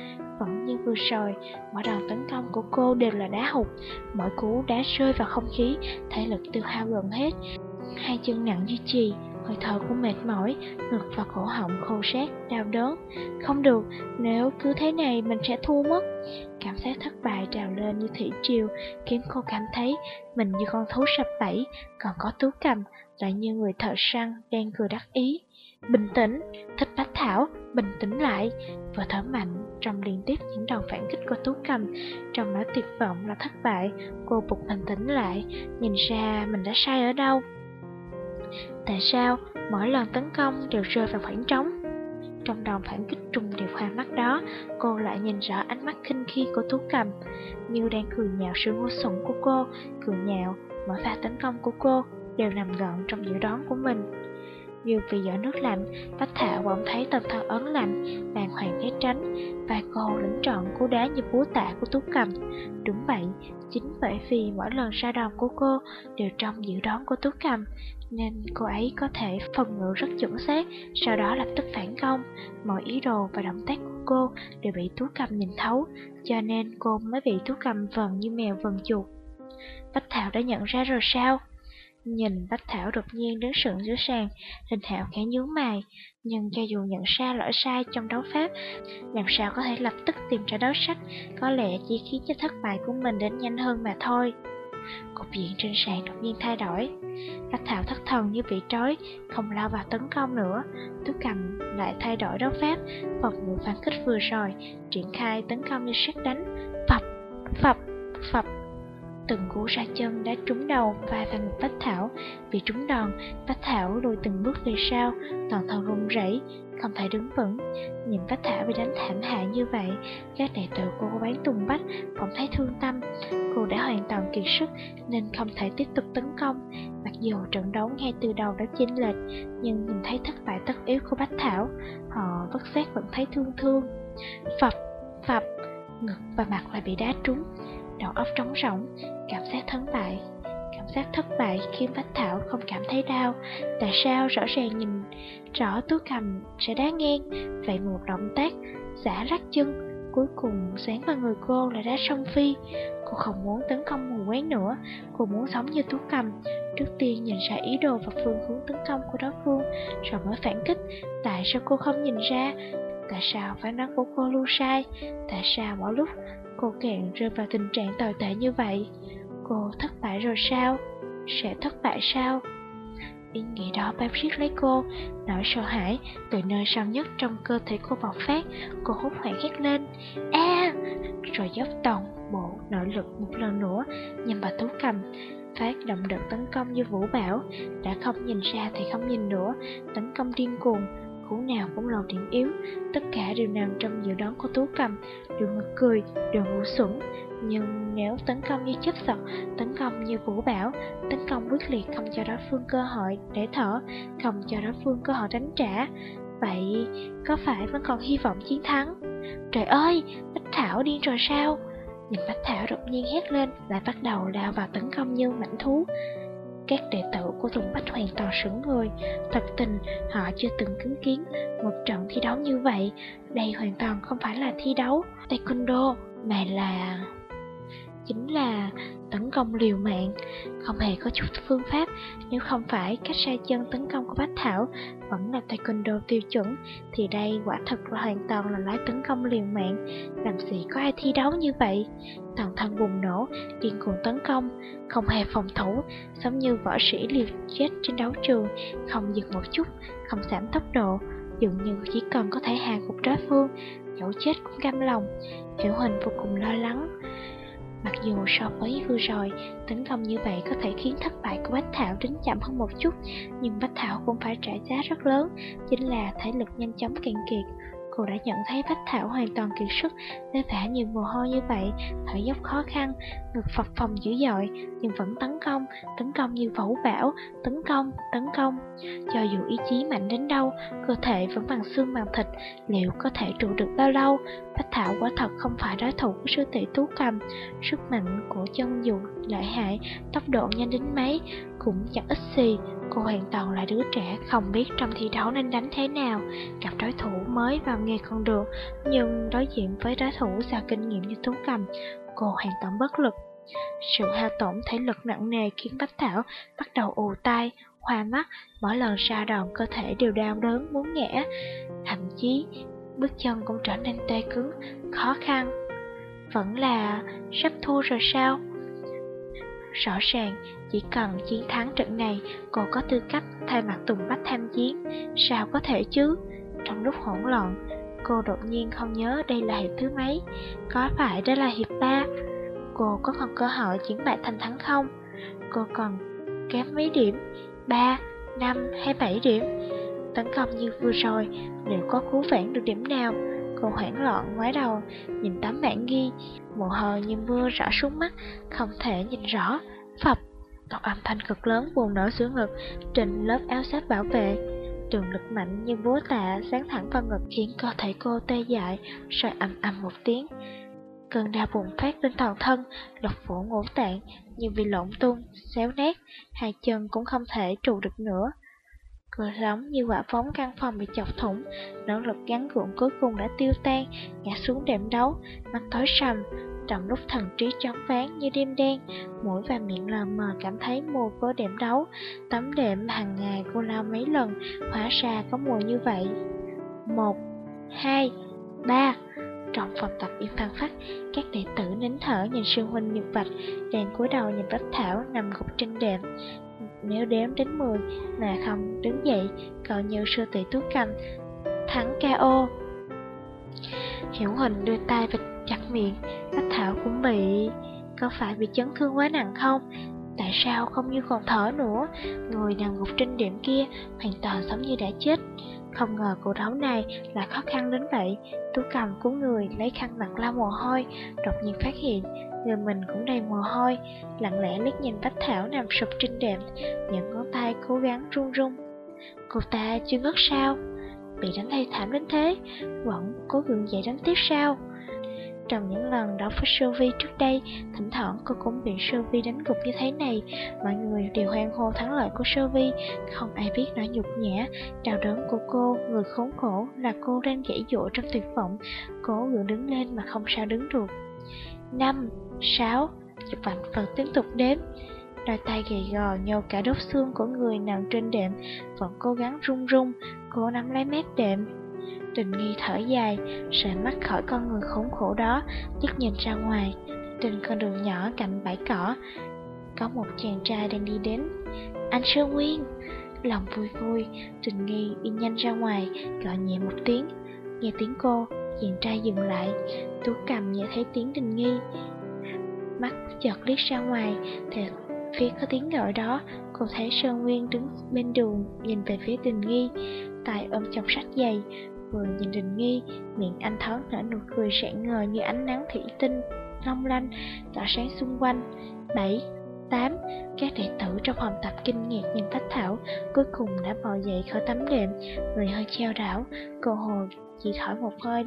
Vẫn như vừa rồi, mỗi đòn tấn công của cô đều là đá hụt, mỗi cú đá rơi vào không khí, thể lực tiêu hao gần hết. Hai chân nặng như chì, hơi thở cũng mệt mỏi, ngực và cổ họng khô rát, đau đớn. Không được, nếu cứ thế này mình sẽ thua mất. Cảm giác thất bại trào lên như thủy triều, khiến cô cảm thấy mình như con thú sập bẫy, còn có Tú Cầm lại như người thợ săn đang cười đắc ý. Bình tĩnh, Thích Bách Thảo, bình tĩnh lại. Vừa thở mạnh trong liên tiếp những đòn phản kích của Tú Cầm, trong nỗi tuyệt vọng là thất bại, cô buộc bình tĩnh lại, nhìn ra mình đã sai ở đâu. Tại sao mỗi lần tấn công đều rơi vào khoảng trống? Trong đòn phản kích trùng điệp hoa mắt đó, cô lại nhìn rõ ánh mắt khinh khi của Tú Cầm, như đang cười nhạo sự ngu xuẩn của cô, cười nhạo mỗi pha tấn công của cô đều nằm gọn trong dự đoán của mình. Như vì giỏ nước lạnh, Bách Thảo bỗng thấy toàn thân ớn lạnh, bàng hoàng né tránh, và cô lĩnh trọn cú đá như búa tạ của Tú Cầm. Đúng vậy, chính bởi vì mỗi lần ra đòn của cô đều trong dự đoán của Tú Cầm, nên cô ấy có thể phòng ngự rất chuẩn xác, sau đó lập tức phản công. Mọi ý đồ và động tác của cô đều bị Tú Cầm nhìn thấu, cho nên cô mới bị Tú Cầm vần như mèo vần chuột. Bách Thảo đã nhận ra rồi sao? Nhìn Bách Thảo đột nhiên đứng sững giữa sàn, Linh Hạo khẽ nhướng mày. Nhưng cho dù nhận ra lỗi sai trong đấu pháp, làm sao có thể lập tức tìm ra đối sách, có lẽ chỉ khiến cho thất bại của mình đến nhanh hơn mà thôi. Cục diện trên sàn đột nhiên thay đổi. Bách Thảo thất thần như bị trói, không lao vào tấn công nữa. Tú Cầm lại thay đổi đấu pháp, phòng ngự phản kích vừa rồi, triển khai tấn công như sét đánh, phập, phập, phập. Từng cú ra chân đã trúng đầu vai và ngực Bách Thảo. Vì trúng đòn, Bách Thảo lùi từng bước về sau, toàn thân run rẩy, không thể đứng vững. Nhìn Bách Thảo bị đánh thảm hại như vậy, các đệ tử của cô bán Tùng Bách cũng thấy thương tâm. Cô đã hoàn toàn kiệt sức nên không thể tiếp tục tấn công. Mặc dù trận đấu ngay từ đầu đã chênh lệch, nhưng nhìn thấy thất bại tất yếu của Bách Thảo, họ bất giác vẫn thấy thương thương. Phập, phập, ngực và mặt lại bị đá trúng. Đầu óc trống rỗng, cảm giác thất bại khiến Bách Thảo không cảm thấy đau. Tại sao rõ ràng nhìn rõ Tú Cầm sẽ đá ngang, vậy một động tác xả rách chân cuối cùng dán vào người cô là đá song phi. Cô không muốn tấn công mù quáng nữa, cô muốn giống như Tú Cầm, trước tiên nhìn ra ý đồ và phương hướng tấn công của đối phương rồi mới phản kích. Tại sao cô không nhìn ra? Tại sao phán đoán của cô luôn sai? Tại sao mỗi lúc cô càng rơi vào tình trạng tồi tệ như vậy? Cô thất bại rồi sao? Sẽ thất bại sao? Ý nghĩ đó bám riết lấy cô, nỗi sợ hãi từ nơi sâu nhất trong cơ thể cô bộc phát. Cô hốt hoảng hét lên, rồi dốc toàn bộ nội lực một lần nữa nhằm vào Tú Cầm, phát động đợt tấn công như vũ bão. Đã không nhìn ra thì không nhìn nữa, tấn công điên cuồng, cuốn nào cũng lộ điểm yếu, tất cả đều nằm trong dự đoán của Tú Cầm, đều nực cười, đều ngu xuẩn. Nhưng nếu tấn công như chớp giật, tấn công như vũ bão, tấn công quyết liệt không cho đối phương cơ hội để thở, không cho đối phương cơ hội đánh trả, vậy có phải vẫn còn hy vọng chiến thắng? Trời ơi, Bách Thảo điên rồi sao? Nhìn Bách Thảo đột nhiên hét lên, lại bắt đầu lao vào tấn công như mãnh thú. Các đệ tử của Tùng Bách hoàn toàn sững người. Thật tình, họ chưa từng chứng kiến một trận thi đấu như vậy. Đây hoàn toàn không phải là thi đấu taekwondo, mà chính là tấn công liều mạng, không hề có chút phương pháp. Nếu không phải cách sai chân tấn công của Bách Thảo vẫn là taekwondo tiêu chuẩn, thì đây quả thật là hoàn toàn là lái tấn công liều mạng. Làm gì có ai thi đấu như vậy? Toàn thân bùng nổ, điên cuồng tấn công, không hề phòng thủ, giống như võ sĩ liều chết trên đấu trường, không dừng một chút, không giảm tốc độ, dường như chỉ cần có thể hạ gục đối phương, dẫu chết cũng cam lòng. Hiểu Hình vô cùng lo lắng. Mặc dù so với vừa rồi, tấn công như vậy có thể khiến thất bại của Bách Thảo đến chậm hơn một chút, nhưng Bách Thảo cũng phải trả giá rất lớn, chính là thể lực nhanh chóng cạn kiệt. Cô đã nhận thấy Bách Thảo hoàn toàn kiệt sức, vất vả nhiều mồ hôi như vậy, thở dốc khó khăn, ngực phập phồng dữ dội, nhưng vẫn tấn công như vũ bão, tấn công. Cho dù ý chí mạnh đến đâu, cơ thể vẫn bằng xương bằng thịt, liệu có thể trụ được bao lâu? Bách Thảo quả thật không phải đối thủ của sư tỷ Tú Cầm. Sức mạnh của chân dù lợi hại, tốc độ nhanh đến mấy cũng chẳng ít gì. Cô hoàn toàn là đứa trẻ không biết trong thi đấu nên đánh thế nào. Gặp đối thủ mới vào nghề còn được, nhưng đối diện với đối thủ giàu kinh nghiệm như Tú Cầm, cô hoàn toàn bất lực. Sự hao tổn thể lực nặng nề khiến Bách Thảo bắt đầu ù tai, hoa mắt, mỗi lần ra đòn cơ thể đều đau đớn muốn ngã, thậm chí bước chân cũng trở nên tê cứng, khó khăn. Vẫn là sắp thua rồi sao? Rõ ràng, chỉ cần chiến thắng trận này, cô có tư cách thay mặt Tùng Bách tham chiến. Sao có thể chứ? Trong lúc hỗn loạn, cô đột nhiên không nhớ đây là hiệp thứ mấy. Có phải đây là hiệp 3? Cô có còn cơ hội chuyển bại thành thắng không? Cô còn kém mấy điểm? 3, 5 hay 7 điểm? Tấn công như vừa rồi, liệu có cứu vãn được điểm nào? Cô hoảng loạn ngoái đầu, nhìn tấm bảng ghi, mồ hôi như mưa rỏ xuống mắt, không thể nhìn rõ. Phập, một âm thanh cực lớn bùng nổ giữa ngực, trên lớp áo giáp bảo vệ. Trường lực mạnh như búa tạ sáng thẳng vào ngực khiến cơ thể cô tê dại, rồi ầm ầm một tiếng. Cơn đau bùng phát lên toàn thân, lục phủ ngũ tạng như bị lộn tung, xéo nát, hai chân cũng không thể trụ được nữa. Cô giống như quả bóng căn phòng bị chọc thủng, nỗ lực gắng gượng cuối cùng đã tiêu tan, ngã xuống đệm đấu, mắt tối sầm. Trong lúc thần trí choáng váng như đêm đen, mũi và miệng lờ mờ cảm thấy mùi của đệm đấu. Tấm đệm hàng ngày cô lau mấy lần, hóa ra có mùi như vậy. 1, 2, 3. Trong phòng tập im phăng phắc, các đệ tử nín thở nhìn sư huynh nhược vạch, đang cúi đầu nhìn Bách Thảo nằm gục trên đệm. Nếu đếm đến 10 mà không đứng dậy, coi như sư tỷ Tú Cầm thắng KO. Hiểu Hình đưa tay bịt chặt miệng. Bách Thảo cũng có phải bị chấn thương quá nặng không? Tại sao không như còn thở nữa? Người nằm gục trên đệm kia hoàn toàn giống như đã chết. Không ngờ cuộc đấu này lại khó khăn đến vậy. Tú Cầm cúi người lấy khăn mặt lau mồ hôi, đột nhiên phát hiện người mình cũng đầy mồ hôi, lặng lẽ liếc nhìn Bách Thảo nằm sụp trên đệm, những ngón tay cố gắng run run. Cô ta chưa ngất sao? Bị đánh thê thảm đến thế, vẫn cố gượng dậy đánh tiếp sao? Trong những lần đấu với Sơ Vi trước đây, thỉnh thoảng cô cũng bị Sơ Vi đánh gục như thế này. Mọi người đều hoan hô thắng lợi của Sơ Vi, không ai biết nỗi nhục nhã, đau đớn của cô. Người khốn khổ là cô đang giãy giụa trong tuyệt vọng, cố gượng đứng lên mà không sao đứng được. 5, 6, Chụp Vành vẫn tiếp tục đếm. Đôi tay gầy gò nhô cả đốt xương của người nằm trên đệm, vẫn cố gắng run run, cố nắm lấy mép đệm. Trình Nghi thở dài, rời mắt khỏi con người khốn khổ đó, liếc nhìn ra ngoài. Trên con đường nhỏ cạnh bãi cỏ, có một chàng trai đang đi đến. Anh Sơn Nguyên! Lòng vui vui, Trình Nghi đi nhanh ra ngoài, gọi nhẹ một tiếng. Nghe tiếng cô, chàng trai dừng lại. Tú Cầm nghe thấy tiếng Trình Nghi, mắt chợt liếc ra ngoài, phía có tiếng gọi đó, cô thấy Sơn Nguyên đứng bên đường nhìn về phía Đình Nghi, tay ôm chồng sách giày, vừa nhìn Đình Nghi, miệng anh thoáng nở nụ cười rạng ngời như ánh nắng thủy tinh long lanh tỏa sáng xung quanh. 7, 8, các đệ tử trong phòng tập kinh ngạc nhìn Bách Thảo, cuối cùng đã bò dậy khỏi tấm đệm, người hơi chao đảo, cô Hồ chỉ thở một hơi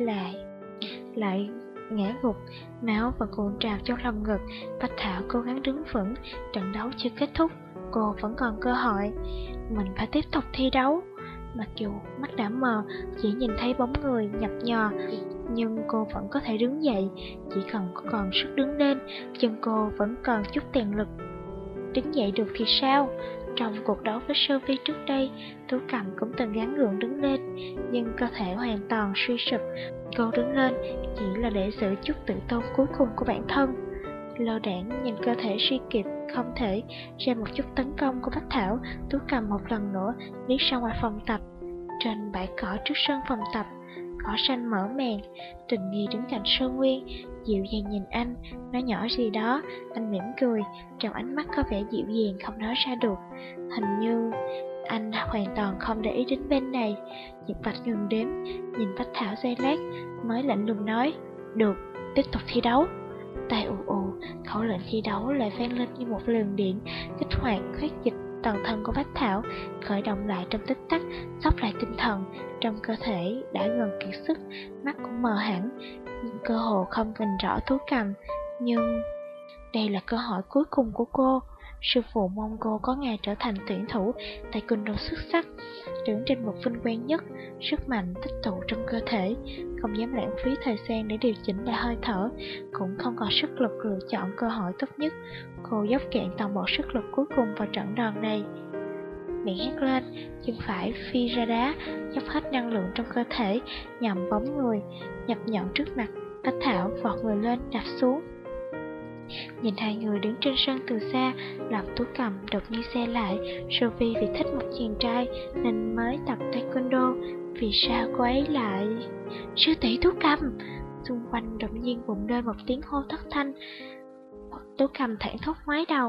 lại ngã gục, máu và cuộn trào trong lòng ngực. Bách Thảo cố gắng đứng vững, trận đấu chưa kết thúc, cô vẫn còn cơ hội, mình phải tiếp tục thi đấu. Mặc dù mắt đã mờ, chỉ nhìn thấy bóng người nhập nhò, nhưng cô vẫn có thể đứng dậy, chỉ cần còn sức đứng lên, chân cô vẫn còn chút tiền lực. Đứng dậy được thì sao? Trong cuộc đấu với Sophie trước đây, Tú Cầm cũng từng gắng gượng đứng lên, nhưng cơ thể hoàn toàn suy sụp. Cô đứng lên chỉ là để giữ chút tự tôn cuối cùng của bản thân. Lơ đãng nhìn cơ thể suy kiệt, không thể ra một chút tấn công của Bách Thảo, Tú Cầm một lần nữa liếc ra ngoài phòng tập. Trên bãi cỏ trước sân phòng tập, cỏ xanh mở màn, Trình Nghi đứng cạnh Sơn Nguyên, dịu dàng nhìn anh, nói nhỏ gì đó. Anh mỉm cười, trong ánh mắt có vẻ dịu dàng không nói ra được. Hình như anh hoàn toàn không để ý đến bên này. Nhật Bạch ngừng đếm, nhìn Bách Thảo giây lát, mới lạnh lùng nói, được, tiếp tục thi đấu. Tai ù ù, khẩu lệnh thi đấu lại vang lên như một luồng điện, kích hoạt huyết dịch toàn thân của Bách Thảo, khởi động lại trong tích tắc, sốc lại tinh thần. Trong cơ thể đã gần kiệt sức, mắt cũng mờ hẳn, cơ hồ không nhìn rõ Tú Cầm. Nhưng đây là cơ hội cuối cùng của cô. Sư phụ mong cô có ngày trở thành tuyển thủ taekwondo xuất sắc, đứng trên một vinh quang nhất, sức mạnh tích tụ trong cơ thể, không dám lãng phí thời gian để điều chỉnh lại hơi thở, cũng không còn sức lực lựa chọn cơ hội tốt nhất. Cô dốc cạn toàn bộ sức lực cuối cùng vào trận đòn này. Miệng hét lên, chân phải phi ra đá, dốc hết năng lượng trong cơ thể nhằm bóng người nhập nhọn trước mặt. Bách Thảo vọt người lên đạp xuống. Nhìn hai người đứng trên sân từ xa, lòng Tú Cầm đột nhiên xe lại. Sophie vì thích một chàng trai nên mới tập taekwondo, vì sao cô ấy lại... Sư tỷ Tú Cầm! Xung quanh đột nhiên vọng lên một tiếng hô thất thanh. Tú Cầm thảng thốt ngoái đầu.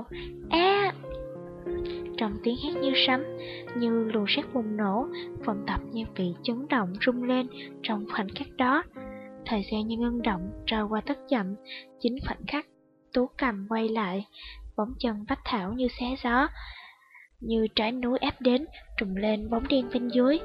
Trong tiếng hét như sấm, như luồng sét bùng nổ, phòng tập như bị chấn động rung lên trong khoảnh khắc đó. Thời gian như ngưng động trôi qua rất chậm. Chính khoảnh khắc Tú Cầm quay lại, bóng chân Bách Thảo như xé gió, như trái núi ép đến, trùm lên bóng đen bên dưới.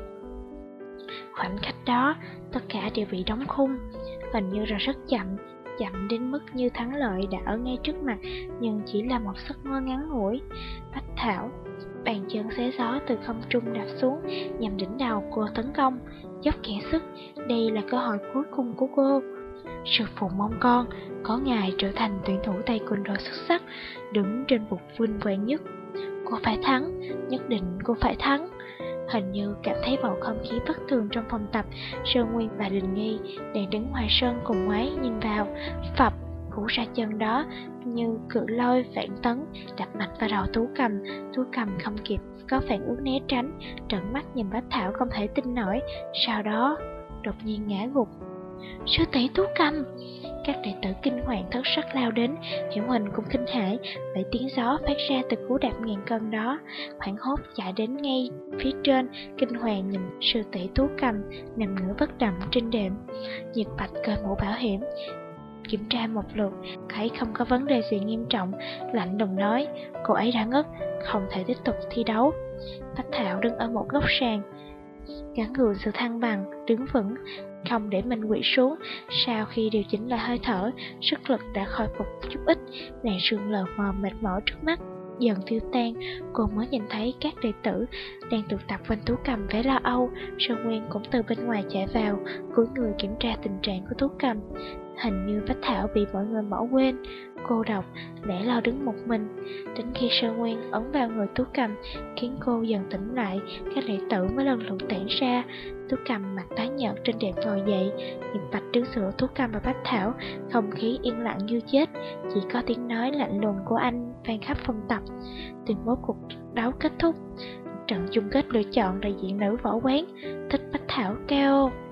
Khoảnh khắc đó, tất cả đều bị đóng khung, hình như là rất chậm, chậm đến mức như thắng lợi đã ở ngay trước mặt, nhưng chỉ là một giấc mơ ngắn ngủi. Bách Thảo, bàn chân xé gió từ không trung đạp xuống, nhằm đỉnh đầu cô tấn công, dốc cạn sức. Đây là cơ hội cuối cùng của cô. Sư phụ mong con có ngày trở thành tuyển thủ taekwondo xuất sắc, đứng trên bục vinh quang nhất. Cô phải thắng, nhất định cô phải thắng. Hình như cảm thấy bầu không khí bất thường trong phòng tập, Sơn Nguyên và Đình Nghi đang đứng ngoài sân cùng ngoái nhìn vào. Phập, cú ra chân đó như cự lôi vạn tấn đập mạnh vào đầu Tú Cầm. Tú Cầm không kịp có phản ứng né tránh, trợn mắt nhìn Bách Thảo không thể tin nổi, sau đó đột nhiên ngã gục. Sư tỷ Tú Cầm! Các đệ tử kinh hoàng thất sắc lao đến, Hiểu Huỳnh cũng kinh hãi bởi tiếng gió phát ra từ cú đạp ngàn cân đó, hoảng hốt chạy đến ngay phía trên, kinh hoàng nhìn sư tỷ Tú Cầm nằm ngửa bất động trên đệm. Nhật Bạch cởi mũ bảo hiểm, kiểm tra một lượt, thấy không có vấn đề gì nghiêm trọng, lạnh lùng nói, cô ấy đã ngất, không thể tiếp tục thi đấu. Bách Thảo đứng ở một góc sàn, gắng gượng sự thăng bằng, đứng vững, không để mình quỵ xuống. Sau khi điều chỉnh lại hơi thở, sức lực đã khôi phục chút ít, làn sương lờ mờ mệt mỏi trước mắt dần tiêu tan. Cô mới nhìn thấy các đệ tử đang tụ tập quanh Tú Cầm vẻ lo âu. Sơn Nguyên cũng từ bên ngoài chạy vào, cúi người kiểm tra tình trạng của Tú Cầm. Hình như Bách Thảo bị mọi người bỏ quên, cô độc lẻ loi đứng một mình. Đến khi Sơn Nguyên ấn vào người Tú Cầm, khiến cô dần tỉnh lại, các đệ tử mới lần lượt tản ra. Tú Cầm mặt tái nhợt trên đệm ngồi dậy, Nhật Bạch đứng giữa Tú Cầm và Bách Thảo, không khí yên lặng như chết, chỉ có tiếng nói lạnh lùng của anh vang khắp phòng tập. Tuyên bố cuộc đấu kết thúc. Trận chung kết lựa chọn đại diện nữ võ quán, thích Bách Thảo KO.